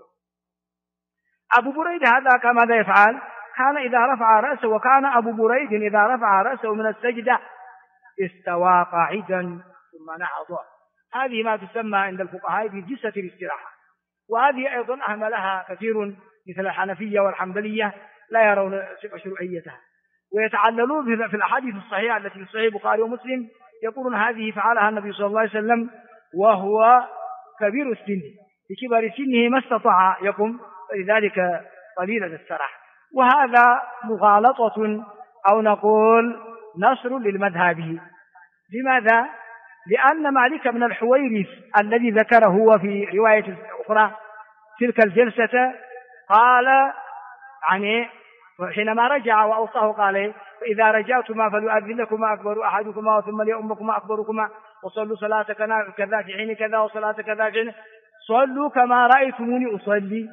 أبو بريد هذا كماذا يفعل؟ كان إذا رفع رأسه، وكان أبو بريد إذا رفع رأسه من السجدة استوى قاعدا ثم نهض. هذه ما تسمى عند الفقهاء بجلسة الاستراحة، وهذه أيضا أهملها كثير مثل الحنفية والحنبلية، لا يرون مشروعيتها، ويتعللون في الأحاديث الصحيحة التي في صحيح البخاري ومسلم، يقولون هذه فعلها النبي صلى الله عليه وسلم وهو كبير السن، بكبر سنه ما استطاع يقوم، فلذلك قليلا السراح. وهذا مغالطة أو نقول نصر للمذهب. لماذا؟ لأن مالك بن الحويرث الذي ذكره هو في رواية أخرى تلك الجلسة قال يعني حينما رجع وأوصاه قال فإذا رجعتما فليؤذن لكما أكبر أحدكما ثم ليؤمكما أكبركما، وصلوا صلاة كذا في حين كذا وصلاة كذا في حين، صلوا كما رأيتموني أصلي.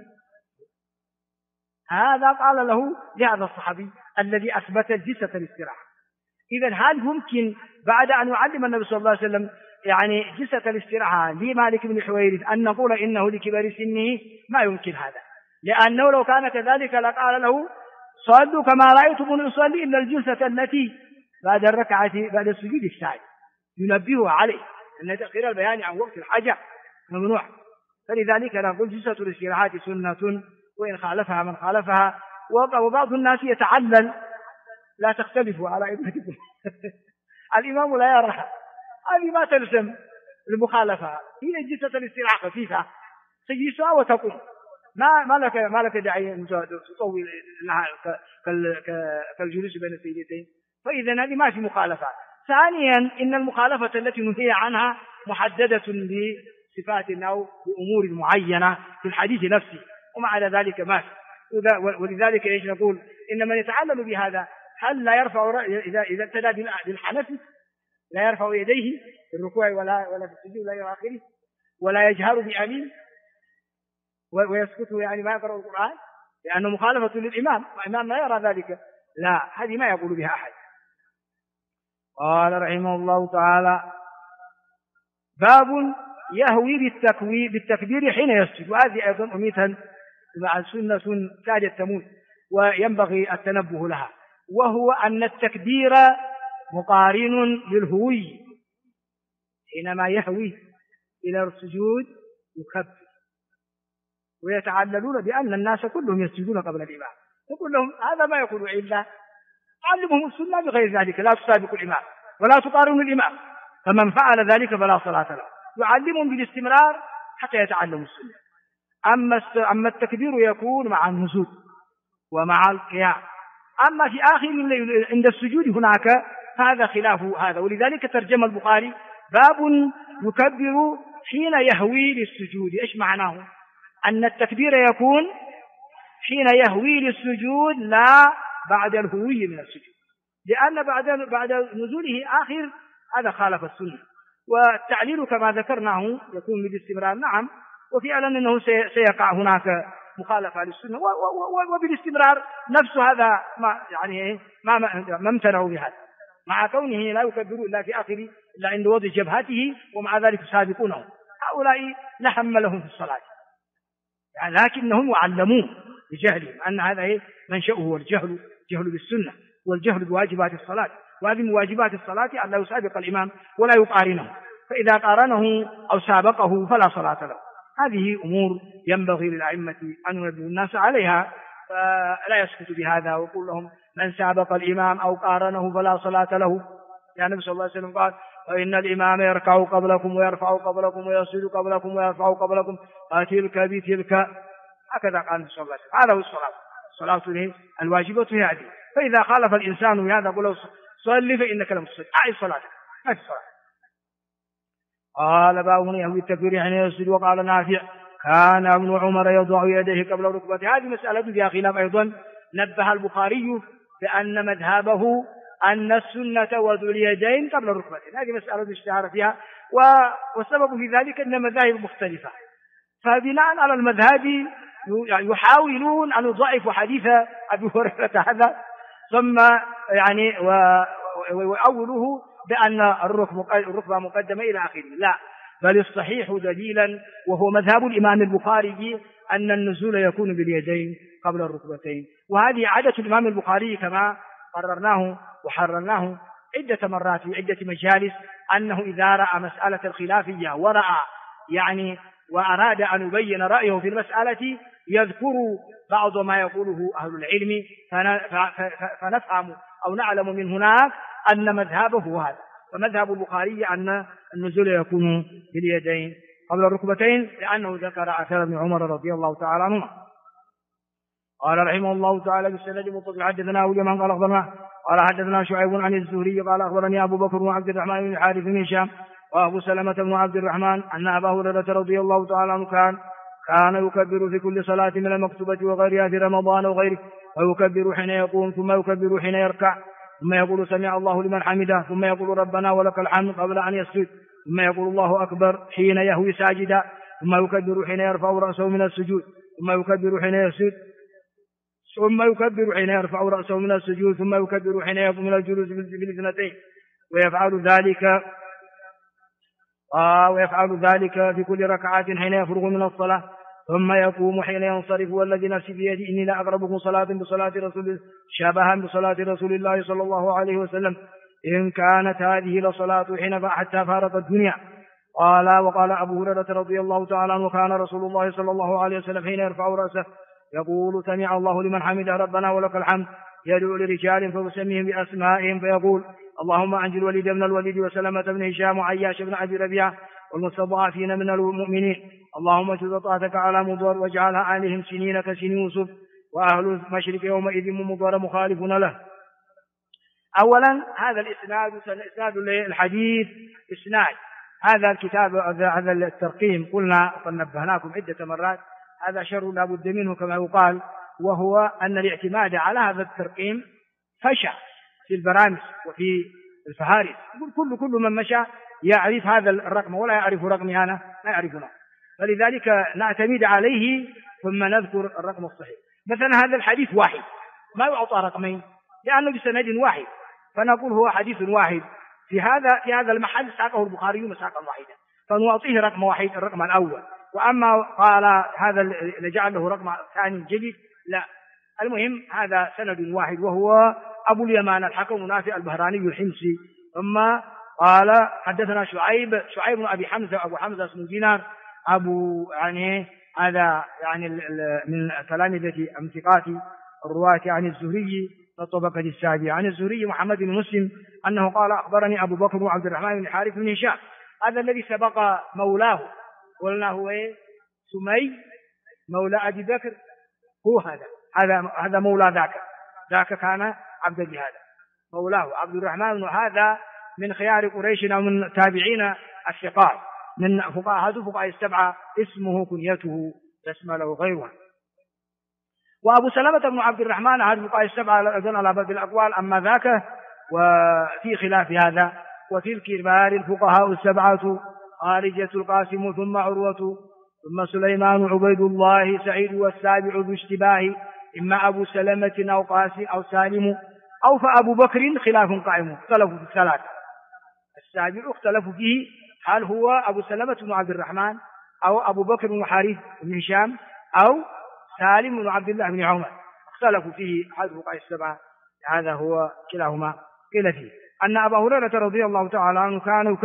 هذا قال له لهذا الصحابي الذي أثبت جلسة الاستراحة. إذن هل ممكن بعد أن يعلم النبي صلى الله عليه وسلم يعني جلسة الاستراحة لمالك بن حويرث أن نقول إنه لكبر سنه؟ ما يمكن هذا، لأنه لو كان كذلك لقال له صلوا كما رأيتموني أصلي إلا الجلسة التي بعد الركعة بعد السجود الثاني. ينبهه عليه أن تأخير البيان عن وقت الحاجة ممنوع. فلذلك نقول جلسة الاستراحات سنة وإن خالفها من خالفها. وبعض الناس يتعلل، لا تختلفوا على إمامكم الإمام لا يراها، هذه ما تلزم المخالفة، هي جلسة الاستراحة خفيفة تجلسها وتقوم، ما لك داعي أن تطول لها كالجلوس بين السيدتين. فإذا هذه ما في مخالفة. ثانيا إن المخالفة التي نهي عنها محددة بصفات أو بأمور معينة في الحديث نفسه، ومع ذلك ما في. ولذلك ايش نقول؟ إن من يتعلم بهذا هل لا يرفع إذا ابتدى بالحنفي لا يرفع يديه في الركوع ولا في السجود ولا إلى آخره، ولا يجهر بأمين ويسكت يعني ما يقرأ القرآن لأنه مخالفة للإمام، والإمام لا يرى ذلك، لا، هذه ما يقول بها أحد. قال رحمه الله تعالى: باب يهوي بالتكبير حين يسجد. وهذه أيضا أميتا مع سنة كادت تموت وينبغي التنبه لها، وهو أن التكبير مقارن للهوي، حينما يهوي إلى السجود يكبر. ويتعللون بأن الناس كلهم يسجدون قبل الإمام، يقول لهم هذا ما يقول إلا علمهم السنة بغير ذلك، لا تسابقوا الإمام ولا تقارنوا الإمام، فمن فعل ذلك فلا صلاة له. يعلمهم بالاستمرار حتى يتعلموا السنة. أما التكبير يكون مع النزول ومع القيام. أما في آخر الليل عند السجود هناك هذا خلاف هذا. ولذلك ترجم البخاري: باب يكبر حين يهوي للسجود. إيش معناه؟ أن التكبير يكون حين يهوي للسجود لا بعد الهوي من السجود، لأن بعد نزوله آخر هذا خالف السنة. والتعليل كما ذكرناه يكون بالاستمرار، نعم، وفعلا أنه سيقع هناك مخالفة للسنة، وبالاستمرار نفس هذا ما امتنعوا بهذا، مع كونه لا يكبرون إلا في آخر إلا عند وضع جبهته، ومع ذلك يسابقونه. هؤلاء لا هم لهم في الصلاة، يعني لكنهم يعلمون بجهلهم أن هذا منشأه الجهل، جهل بالسنة والجهل بواجبات الصلاة. وهذه من واجبات الصلاة أن لا يسابق الإمام ولا يقارنه، فإذا قارنه أو سابقه فلا صلاة له. هذه أمور ينبغي للأئمة أن ينبهوا الناس عليها، فلا يسكت بهذا ويقول لهم من سابق الإمام أو قارنه فلا صلاة له. يعني النبي صلى الله عليه وسلم قال: فإن الإمام يركع قبلكم ويرفع قبلكم ويصل قبلكم ويرفع قبلكم فتلك بتلك. هكذا قال النبي صلى الله عليه وسلم. هذا هو الصلاة الواجبة هذه. فإذا خالف الإنسان هذا قل صلي فإنك لم تصلي، أعد صلاتك، ما في صلاة. قال: باب يهوي التكبير حين يسجد. وقال نافع: كان ابن عمر يضع يديه قبل ركبته. هذه مسألة فيها خلاف أيضا. نبه البخاري بأن مذهبه أن السنة وضع اليدين قبل الركبتين. هذه مسألة اشتهر فيها، والسبب في ذلك أن مذاهب مختلفة، فبناء على المذهب يحاولون أن يضعفوا حديث أبي هريرة هذا، ثم ويؤولوه بأن الركبة مقدمة إلى آخره. لا، بل الصحيح دليلا وهو مذهب الإمام البخاري أن النزول يكون باليدين قبل الركبتين. وهذه عادة الإمام البخاري كما قررناه وحررناه عدة مرات في عدة مجالس، أنه إذا رأى مسألة الخلافية ورأى وأراد أن يبين رأيه في المسألة يذكر بعض ما يقوله أهل العلم، فنفهم أو نعلم من هناك أن مذهبه هذا. فمذهب البخاري أن النزول يكون باليدين قبل الركبتين، لأنه ذكر أثر ابن عمر رضي الله تعالى عنه. قال رحمه الله تعالى: بالسند متصل حدثنا أبو جمال قال أخبرنا قال حدثنا شعيب عن الزهري قال أخبرني أبو بكر وعبد الرحمن بن الحارث بن هشام وأبو سلمة بن عبد الرحمن أن أبا هريرة رضي الله تعالى عنه كان يكبر في كل صلاة من المكتوبة وغيرها في رمضان وغيره، ويكبر حين يقوم ثم يكبر حين يركع، ثم يقول سمع الله لمن حمده، ثم يقول ربنا ولك الحمد قبل أن يسجد، ثم يقول الله أكبر حين يهوي ساجدا، ثم يكبر حين يرفع رأسه من السجود، ثم يكبر حين يسجد، ثم يكبر حين يرفع رأسه من السجود، ثم يكبر حين يقوم من الجلوس في الاثنتين، ويفعل ذلك في كل ركعات حين يفرغ من الصلاة، ثم يقوم حين ينصرف. والذي نفسي بيده إني لا أقربكم صلاة بصلاة رسول شبها بصلاة رسول الله صلى الله عليه وسلم، إن كانت هذه لصلاة حين حتى فارق الدنيا. وقال أبو هريرة رضي الله تعالى عنه كان رسول الله صلى الله عليه وسلم حين يرفع رأسه يقول سمع الله لمن حمده ربنا ولك الحمد، يدعو لرجال فيسميهم بأسمائهم فيقول اللهم أنجل الوليد بن الوليد وسلمة بن هشام وعياش بن أبي ربيعة والمستضعفين من المؤمنين، اللهم اجعل طاعتك على مضر واجعلها عليهم سنين كسن يوسف، وأهل المشرك يومئذ مضر مخالفون له. أولا هذا إسناد الحديث إسناد هذا الكتاب، هذا الترقيم قلنا وقد نبهناكم عدة مرات هذا شر لا بد منه كما يقال، وهو أن الاعتماد على هذا الترقيم فشى في البرامج وفي الفهارس. كل من مشى يعرف هذا الرقم ولا يعرف رقمي أنا، لا يعرفنا، فلذلك نعتمد عليه ثم نذكر الرقم الصحيح. مثلا هذا الحديث واحد ما يعطى رقمين لأنه بسند واحد، فنقول هو حديث واحد في هذا المحل ساقه البخاري مساقا واحدا فنعطيه رقم واحد الرقم الأول. وأما قال هذا اللي جعل له رقم ثاني جديد لا، المهم هذا سند واحد وهو أبو اليمان الحكم نافع البهراني الحمصي. ثم قال حدثنا شعيب بن أبي حمزة، أبو حمزة اسمه دينار، أبو هذا من تلامذة أمثقات الرواة عن الزهري الطبقة السابعة عن الزهري محمد بن مسلم أنه قال أخبرني أبو بكر وعبد الرحمن بن حارث بن هشام، هذا الذي سبق مولاه قلنا هو سمي مولى أبي بكر، هو هذا مولى ذاك كان عبد هذا مولاه عبد الرحمن، وهذا من خيار قريش أو من تابعين الثقات من فقهاء السبعة، اسمه كنيته تسمى له غيرها. وأبو سلمة بن عبد الرحمن هذا الفقهاء السبعة أيضا على باب الأقوال، أما ذاك وفي خلاف هذا. وفي الكبار الفقهاء السبعة خارجة القاسم ثم عروة ثم سليمان عبيد الله سعيد والسابع ذو اشتباه إما أبو سلمة أو قاسم أو سالم أو فأبو بكر خلاف قائم، اختلفوا في الثلاثة. السابع اختلفوا فيه هل هو أبو سلمة بن عبد الرحمن أو أبو بكر بن حارث بن هشام أو سالم بن عبد الله بن عمر، اختلفوا فيه هذا الفقهاء السبعة. هذا هو كلاهما. قيل فيه أن أبا هريرة رضي الله تعالى عنه كان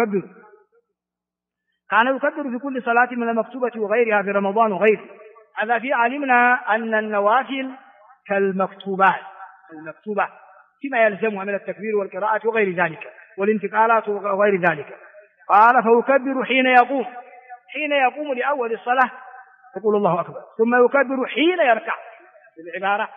يكبر في كل صلاة من المكتوبة وغيرها في رمضان وغيره. هذا في علمنا أن النوافل كالمكتوبة فيما يلزمها من التكبير والقراءة وغير ذلك والانتقالات وغير ذلك. قال فيكبر حين يقوم لأول الصلاة يقول الله أكبر، ثم يكبر حين يركع، العبارة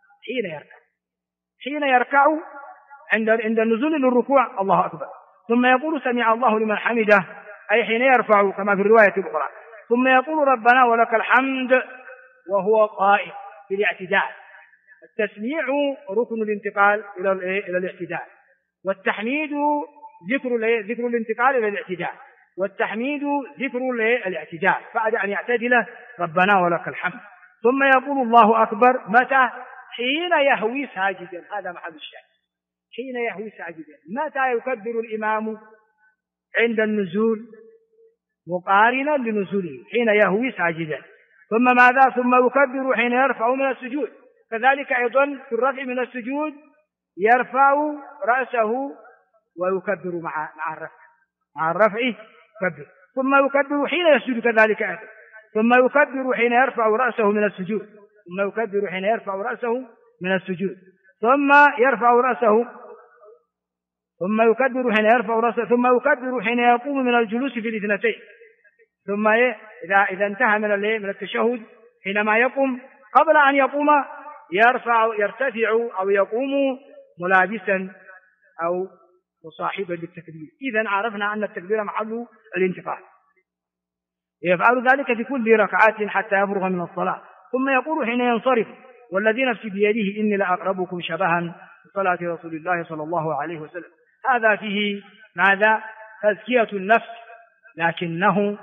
حين يركع عند النزول للركوع الله أكبر، ثم يقول سمع الله لمن حمده أي حين يرفع كما في الرواية الأخرى، ثم يقول ربنا ولك الحمد وهو قائم في الاعتدال. التسميع ركن الانتقال إلى الاعتدال، والتحميد ذكر الانتقال إلى الاعتدال، والتحميد ذكر الاعتدال بعد أن يعتدل ربنا ولك الحمد. ثم يقول الله أكبر متى؟ حين يهوي ساجدا، هذا محل الشاهد، حين يهوي ساجدا. متى يكبر الإمام؟ عند النزول مقارنا لنزوله حين يهوي ساجدا. ثم ماذا؟ ثم يكبر حين يرفع من السجود، كذلك أيضا في الرفع من السجود يرفع رأسه ويكبر مع الرفع يكبر، ثم يكبر حين يسجد كذلك أيضا، ثم يكبر حين يرفع رأسه من السجود، ثم يكبر حين يرفع رأسه من السجود، ثم يرفع رأسه، ثم يكبر حين يرفع رأسه، ثم يكبر حين يقوم من الجلوس في الاثنتين، ثم إذا انتهى من التشهد حينما يقوم قبل أن يقوم يرتفع أو يقوم ملابسا أو مصاحبا للتكبير. إذن عرفنا أن التكبير محل الانتقال، يفعل ذلك في كل ركعات حتى يفرغ من الصلاة. ثم يقول حين ينصرف والذي نفسي بيده إني لأقربكم شبها بصلاة رسول الله صلى الله عليه وسلم. هذا فيه ماذا؟ تزكية النفس، لكنه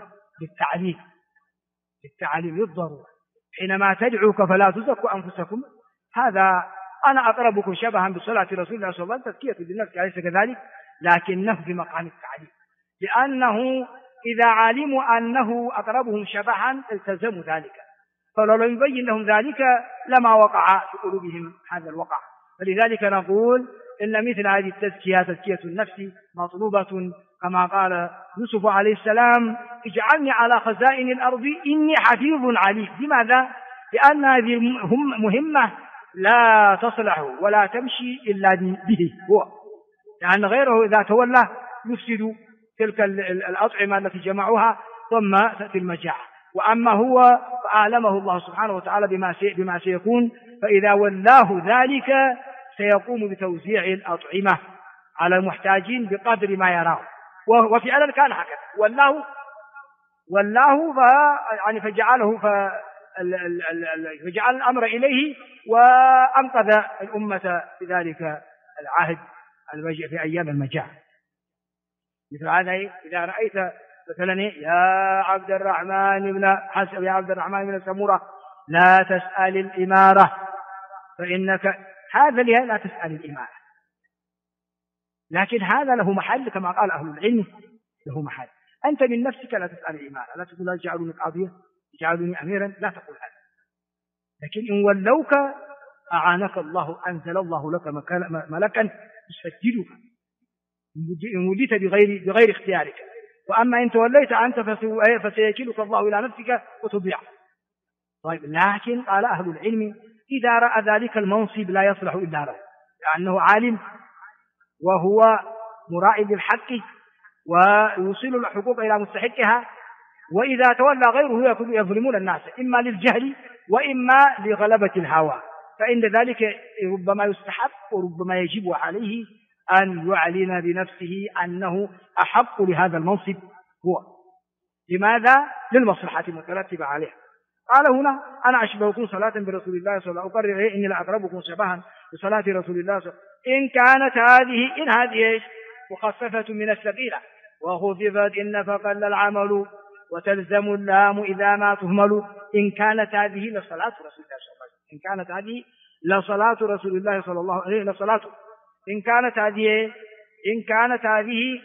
بالتعليم للضرورة. حينما تدعوك فلا تزكوا أنفسكم، هذا أنا أقربكم شبها بصلاة رسول الله صلى الله عليه وسلم، تزكية للنفس أليس كذلك؟ لكنه في مقام التعليم، لأنه إذا علموا أنه أقربهم شبها التزموا ذلك، فلو لم يبين لهم ذلك لما وقع في قلوبهم هذا الوقع. فلذلك نقول إن مثل هذه التزكية تزكية النفس مطلوبة، كما قال يوسف عليه السلام: اجعلني على خزائن الأرض إني حفيظ عليم. لماذا؟ لأن هذه مهمة لا تصلح ولا تمشي إلا به هو، لأن غيره إذا تولى يفسد تلك الأطعمة التي جمعوها ثم تأتي المجاعة. وأما هو فأعلمه الله سبحانه وتعالى بما سيكون، فإذا ولاه ذلك سيقوم بتوزيع الأطعمة على المحتاجين بقدر ما يراه. وفعلا كان هكذا، ولاه يعني فجعل الأمر إليه وأنقذ الأمة في ذلك العهد في أيام المجاعة. مثل هذا إذا رأيت مثلا يا عبد الرحمن بن سمورة لا تسأل الإمارة، فإنك هذا لا تسأل الإمارة، لكن هذا له محل كما قال أهل العلم، له محل. أنت من نفسك لا تسأل الإمارة، لا تقول لا جعلوني قاضيا جعلوني أميرا، لا تقول هذا. لكن إن ولوك أعانك الله، أنزل الله لك ملكا يسجلك إن وليت بغير اختيارك. وأما إن توليت أنت فسيكلك الله إلى نفسك وتضيع. طيب، لكن قال أهل العلم إذا رأى ذلك المنصب لا يصلح إلا له، لأنه عالم وهو مراعي للحق ويوصل الحقوق إلى مستحقها، وإذا تولى غيره يظلمون الناس إما للجهل وإما لغلبة الهوى، فإن ذلك ربما يستحق وربما يجب عليه أن يعلن بنفسه أنه أحق لهذا المنصب هو. لماذا؟ للمصلحة المترتبة عليه. قال هنا: أنا أشبهكم صلاة برسول الله صلى الله عليه وسلم، أقرر إني لأقربكم شبها بصلاة رسول الله صلى الله عليه وسلم. إن كانت هذه مخففة من الثقيلة، وخففت إن فقل العمل، وتلزم اللام إذا ما تهمل. إن كانت هذه لصلاة رسول الله صلى الله عليه وسلم، إن كانت هذه لصلاة رسول الله صلى الله عليه وسلم، لصلاته. إن كانت هذه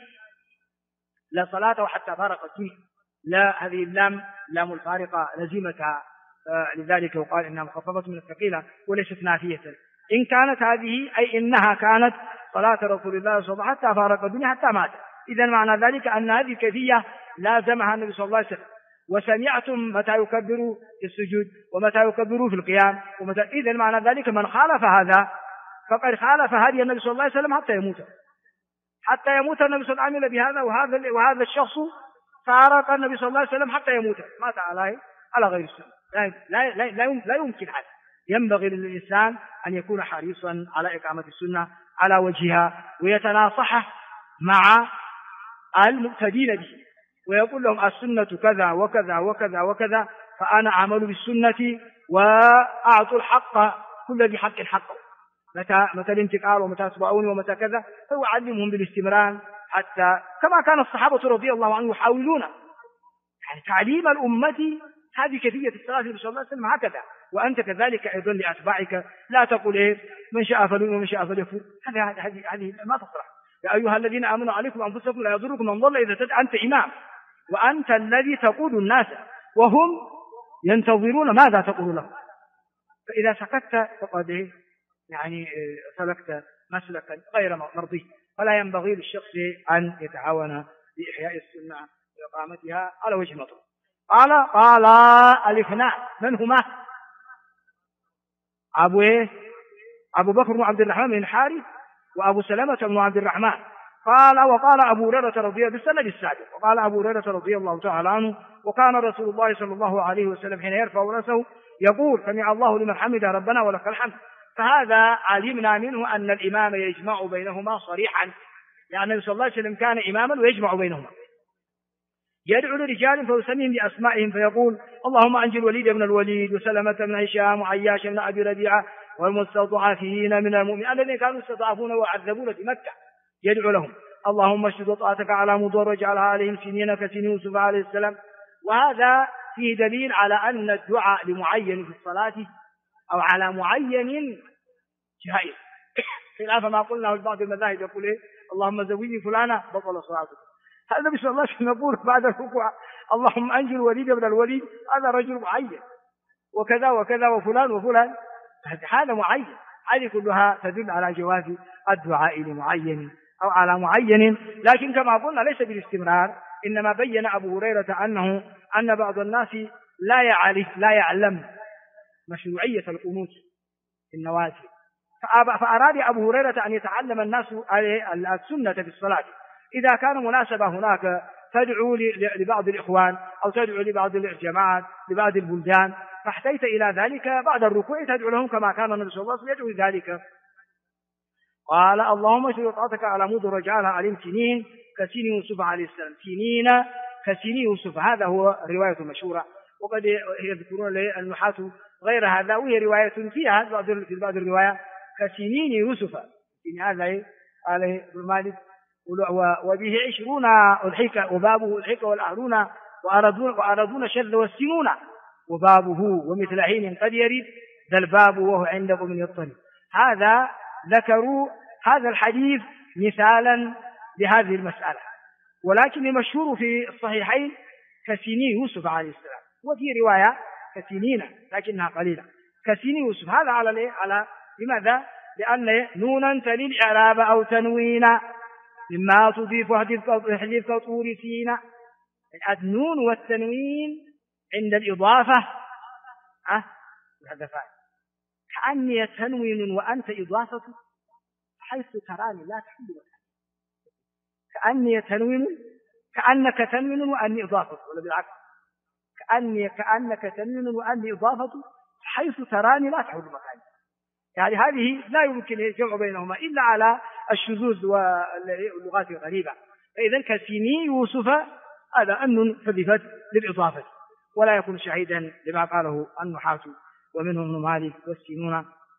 لصلاته حتى فارق الدنيا. لا، هذه اللام الفارقة لزمتها، لذلك يقال إنها مخففة من الثقيلة وليست نافية. إن كانت هذه أي إنها كانت صلاة رسول الله صلى الله عليه وسلم حتى فارق الدنيا حتى مات. إذن معنى ذلك أن هذه الكيفية لازمها النبي صلى الله عليه وسلم. وسمعتم متى يكبر في السجود ومتى يكبر في القيام إذن معنى ذلك من خالف هذا فقد خالف هدي النبي صلى الله عليه وسلم حتى يموت النبي صلى الله عليه وسلم بهذا، وهذا الشخص فارق النبي صلى الله عليه وسلم حتى يموت، مات على غير السنة. لا يمكن هذا. ينبغي للإنسان أن يكون حريصا على إقامة السنة على وجهها، ويتناصح مع المقتدين به، ويقول لهم السنة كذا وكذا وكذا وكذا، فأنا أعمل بالسنة وأعطوا الحق كل ذي حق حقه، متى الانتقال ومتى تبعوني ومتى كذا، فيعلمهم بالاستمرار حتى كما كان الصحابة رضي الله عنهم يحاولون يعني تعليم الأمة هذه كيفية الصلاة النبي صلى الله عليه وسلم هكذا. وأنت كذلك أيضا لأتباعك، لا تقول من شاء فليؤمن ومن شاء فليكفر، هذه ما تصلح. يا أيها الذين آمنوا عليكم أنفسكم لا يضركم من ضل إذا تدعى. أنت إمام وأنت الذي تقود الناس وهم ينتظرون ماذا تقول لهم، فإذا سكت فقد يعني سلكت مسلكا غير مرضي. فلا ينبغي للشخص أن يتعاون بإحياء السنة وإقامتها على وجه المطلوب. قال الاثنان من هما؟ أبو بكر بن عبد الرحمن بن الحارث وأبو سلمة بن عبد الرحمن. وقال أبو هريرة رضي بالسند السابق، وقال أبو هريرة رضي الله تعالى عنه: وكان رسول الله صلى الله عليه وسلم حين يرفع رأسه يقول: سمع الله لمن حمده ربنا ولك الحمد. فهذا علمنا منه أن الإمام يجمع بينهما صريحا، يعني النبي صلى الله عليه وسلم كان إماما ويجمع بينهما. يدعو لرجال فيسميهم بأسمائهم فيقول: اللهم أنجي الوليد بن الوليد وسلمة بن هشام وعياش بن أبي ربيعة والمستضعفين من المؤمنين الذين كانوا يستضعفون ويعذبون في مكة، يدعو لهم: اللهم اشدد وطأتك على مضر واجعلها عليهم سنين كسن يوسف عليه السلام. وهذا فيه دليل على أن الدعاء لمعين في الصلاة أو على معين جائز، خلاف ما قلنا في بعض المذاهب يقول اللهم زوجني فلانا بطل صلاتك. هذا النبي صلى الله عليه وسلم يقول بعد الركوع: اللهم أنجي الوليد بن الوليد، هذا رجل معين، وكذا وكذا وفلان وفلان، هذا معين. هذه كلها تدل على جواز الدعاء لمعين أو على معين، لكن كما قلنا ليس بالاستمرار، إنما بين أبو هريرة أن بعض الناس لا يعلم مشروعية القنوت في النوافل، فأراد أبو هريرة أن يتعلم الناس السنة في الصلاة. إذا كان مناسبة هناك تدعو لبعض الإخوان أو تدعو لبعض الجماعات لبعض البلدان، فاحتيت إلى ذلك بعد الركوع تدعو لهم كما كان النبي صلى الله عليه وسلم يدعو ذلك. قال اللهم اشهد وطاعتك على مود رجعلها عليهم سنين كسين يوسف عليه السلام، سنين كسين يوسف، هذا هو رواية مشهورة، وقد يذكرون النحاة غير هذا، وهي رواية فيها في بعض الرواية كسنين يوسف، هذا عليه ابن مالك، وبه 20 أضحك وبابه الحك والأهلون وأرادون شذ والسنون وبابه ومثل حين قد يرد ذا الباب وهو عندكم من الطريق. هذا ذكروا هذا الحديث مثالا لهذه المسألة، ولكن المشهور في الصحيحين كسنين يوسف عليه السلام، وفي رواية كسنين لكنها قليلة، كسنين يوسف. هذا على لماذا؟ لأن نونا تلي الإعراب أو تنوينا مما تضيف حذف كطور سينا. النون والتنوين عند الإضافة يحذفان، كأني تنوين وأنت إضافة حيث تراني لا تحل مكاني، كأني تنوين كأنك تنوين وأني إضافة، ولا بالعكس كأنك تنوين وأني إضافة حيث تراني لا تحل مكاني. يعني هذه لا يمكن الجمع بينهما إلا على الشذوذ واللغات الغريبة. فإذا كسني يوسف هذا أن حذفت للإضافة ولا يكون شهيدا لما قاله النحاة ومنهم ابن مالك والسنون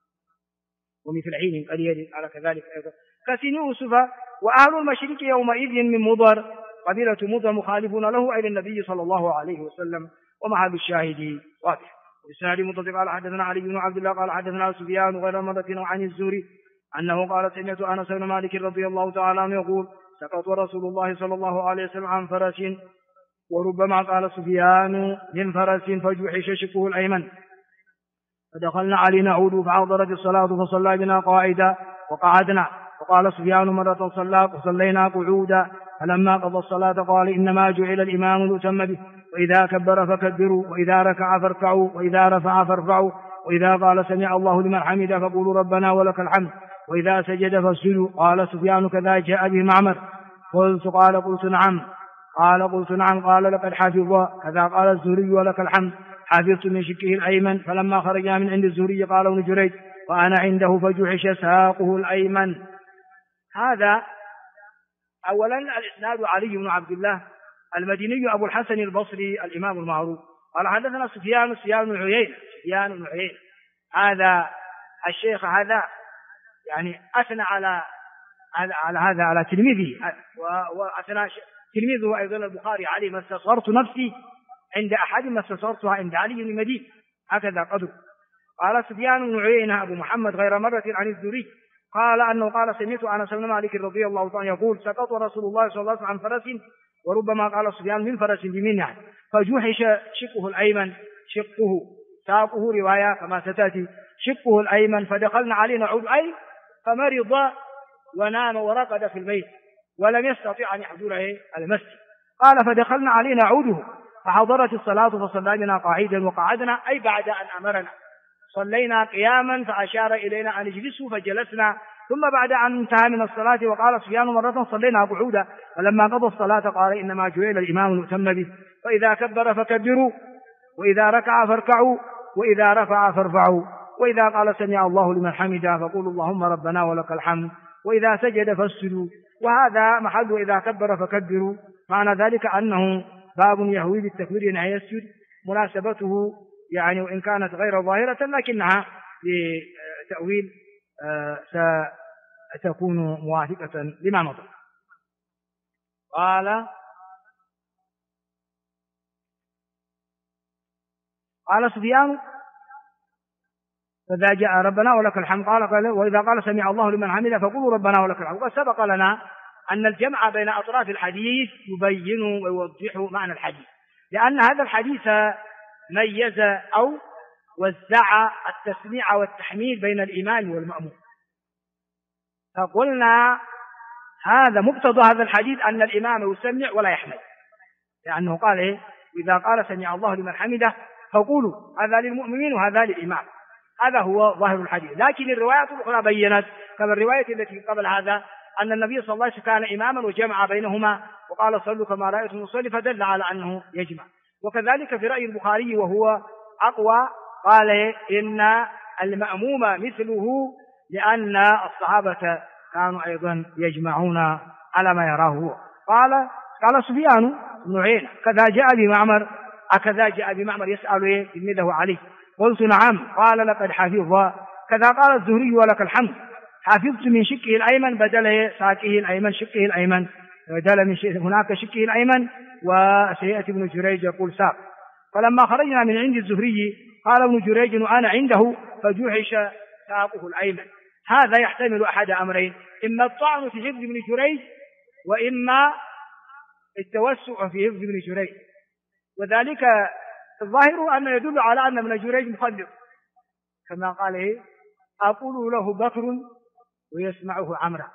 ومثل حين قليل على كذلك أيضا كسني يوسف. وأهل المشرك يومئذ من مضر، قبيلة مضر مخالفون له أي النبي صلى الله عليه وسلم، ومع الشاهد واضح. وبسناد متصل قال حدثنا علي بن عبد الله قال حدثنا سفيان غير مرة عن الزهري أنه قال سمعت أنس بن مالك رضي الله تعالى عنه يقول سقط رسول الله صلى الله عليه وسلم عن فرس، وربما قال سفيان من فرس فجوحش شقه الأيمن، فدخلنا علي نعود فحضرت الصلاة فصلى بنا قاعدا وقعدنا، فقال سفيان مرة صلينا قعودا، فلما قضى الصلاة قال إنما جعل الإمام ليؤتم به، وإذا كبر فكبروا، وإذا ركع فاركعوا، وإذا رفع فارفعوا، وإذا قال سمع الله لمن حمده فقولوا ربنا ولك الحمد، وإذا سجد فاسجدوا. قال سفيان كذا جاء به معمر. قلت نعم قال لقد حفظ. كذا قال الزهري ولك الحمد حفظت من شقه الأيمن. فلما خرجنا من عند الزهري قال ابن جريج وأنا عنده فجحش ساقه الأيمن. هذا أولا الإسناد علي بن عبد الله المديني أبو الحسن البصري الإمام المعروف قال حدثنا سفيان بن عيينة. هذا الشيخ هذا يعني أثنى على تلميذه، وأثنى تلميذه أيضا البخاري علي ما استصغرت نفسي عند أحد ما استصغرتها عند علي بن مدين، هكذا قدر. قال سفيان بن عيينة أبو محمد غير مرة عن الزهري قال أنه قال سمعت أنس بن مالك رضي الله عنه يقول سقط رسول الله صلى الله عليه وسلم عن فرس، وربما قال سفيان من فرس بمن يعني، فجوحش شقه الأيمن، شقه ساقه رواية كما ستأتي شقه الأيمن، فدخلنا عليه نعود أي فمرض ونام ورقد في البيت ولم يستطيع أن يحضره المسجد. قال فدخلنا عليه نعوده فحضرت الصلاة فصلى بنا قاعدا وقعدنا أي بعد أن أمرنا، صلينا قياما فأشار إلينا أن نجلسوا فجلسنا، ثم بعد أن انتهى من الصلاة وقال سفيان مرة صلينا قعودا، فلما قضى الصلاة قال إنما جعل الإمام ليؤتم به، فإذا كبر فكبروا، وإذا ركع فاركعوا، وإذا رفع فارفعوا، وإذا قال سمع الله لمن حمده فقولوا اللهم ربنا ولك الحمد، وإذا سجد فاسجدوا. وهذا محل إذا كبر فكبروا، معنى ذلك أنه باب يهوي بالتكبير أن يسجد، مناسبته يعني وإن كانت غير ظاهرة لكنها لتأويل ستكون موافقة لما مضى. قال سفيان فإذا جاء ربنا ولك الحمد قال وإذا قال سمع الله لمن حمده فقولوا ربنا ولك الحمد. وسبق لنا أن الجمع بين أطراف الحديث يبين ويوضح معنى الحديث، لأن هذا الحديث ميز أو وزع التسميع والتحميد بين الإمام والمأموم. فقلنا هذا مقتضى هذا الحديث أن الإمام يسمع ولا يحمد، لأنه قال إيه؟ إذا قال سمع الله لمن حمده فقولوا هذا للمؤمنين وهذا للإمام. هذا هو ظاهر الحديث. لكن الروايات الأخرى بينت كما الرواية التي قبل هذا أن النبي صلى الله عليه وسلم كان إماما وجمع بينهما وقال صلوا كما رأيتم نصلي، فدل على أنه يجمع. وكذلك في رأي البخاري وهو أقوى قال إن المأموم مثله، لأن الصحابة كانوا أيضا يجمعون على ما يراه هو. قال سفيان بن عيينة كذا جاء بمعمر، أكذا جاء بمعمر يسأل تلميذه عليه؟ قلت نعم. قال لقد حفظ. كذا قال الزهري ولك الحمد، حفظت من شقه الأيمن بدل ساقه الأيمن شقه الأيمن، بدل من هناك شقه الأيمن، وسيأتي ابن جريج يقول ساق. فلما خرجنا من عند الزهري قال ابن جريج وأنا عنده فجوحش ساقه الأيمن. هذا يحتمل أحد أمرين: إما الطعن في حفظ ابن جريج، وإما التوسع في حفظ ابن جريج. وذلك الظاهر أن يدل على أن ابن جريج مخلط، كما قال أقول له بكر ويسمعه عمرو،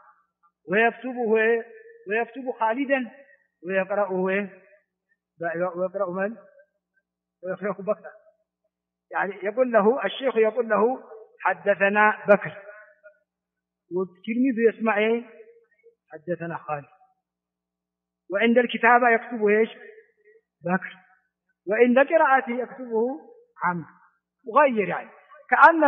ويكتب خالدا ويقرأه ويقرأ من؟ ويقرأ بكر. يعني يقول له الشيخ يقول له حدثنا بكر، والتلميذ يسمع حدثنا خالد. وعند الكتابة يكتبه بكر، وعند قراءته يكتبه عمرو. مغير يعني كأن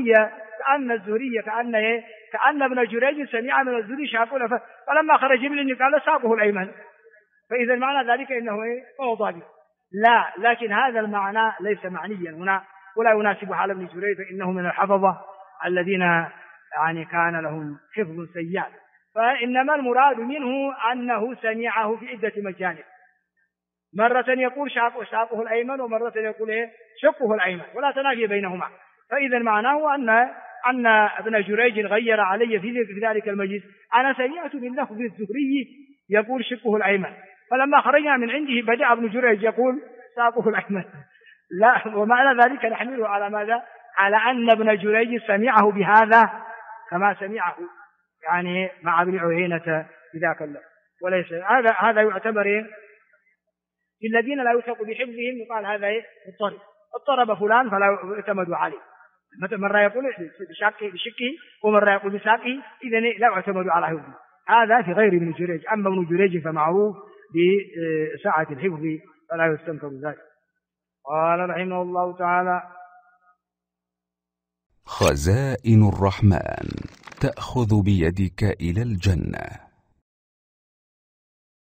ابن جريج سمع من الزهري شاقول، فلما خرج مني قال ساقه الأيمن، فإذا معنى ذلك إنه موضع به. لا، لكن هذا المعنى ليس معنيا هنا ولا يناسب حال ابن جريج، فإنه من الحفظة الذين يعني كان لهم حفظ سيء. فإنما المراد منه أنه سمعه في عدة مجانب، مرة يقول شاقه الأيمن، ومرة يقول شقه الأيمن، ولا تنافي بينهما. فإذا معناه أن ابن جريج غير علي في ذلك المجلس، أنا سمعت من لفظ الزهري يقول شقه الأيمن، فلما خرجنا من عنده بدأ ابن جريج يقول ساقه الأيمن. لا، ومعنى ذلك نحمله على ماذا؟ على أن ابن جريج سمعه بهذا كما سمعه يعني مع ابن عيينة بذاك اللفظ. وليس هذا يعتبر في الذين لا يوثق بحفظهم، يقال هذا اضطرب فلان فلا يعتمد عليه. مرة يقول بشكه ومرة يقول بساقه، إذن لا يعتمد على حفظه. هذا في غير ابن جريج. أما ابن جريج فمعروف بسعة الحفظ فلا يستنكر ذلك. قال رحمه الله تعالى:
خزائن الرحمن تأخذ بيدك إلى الجنة.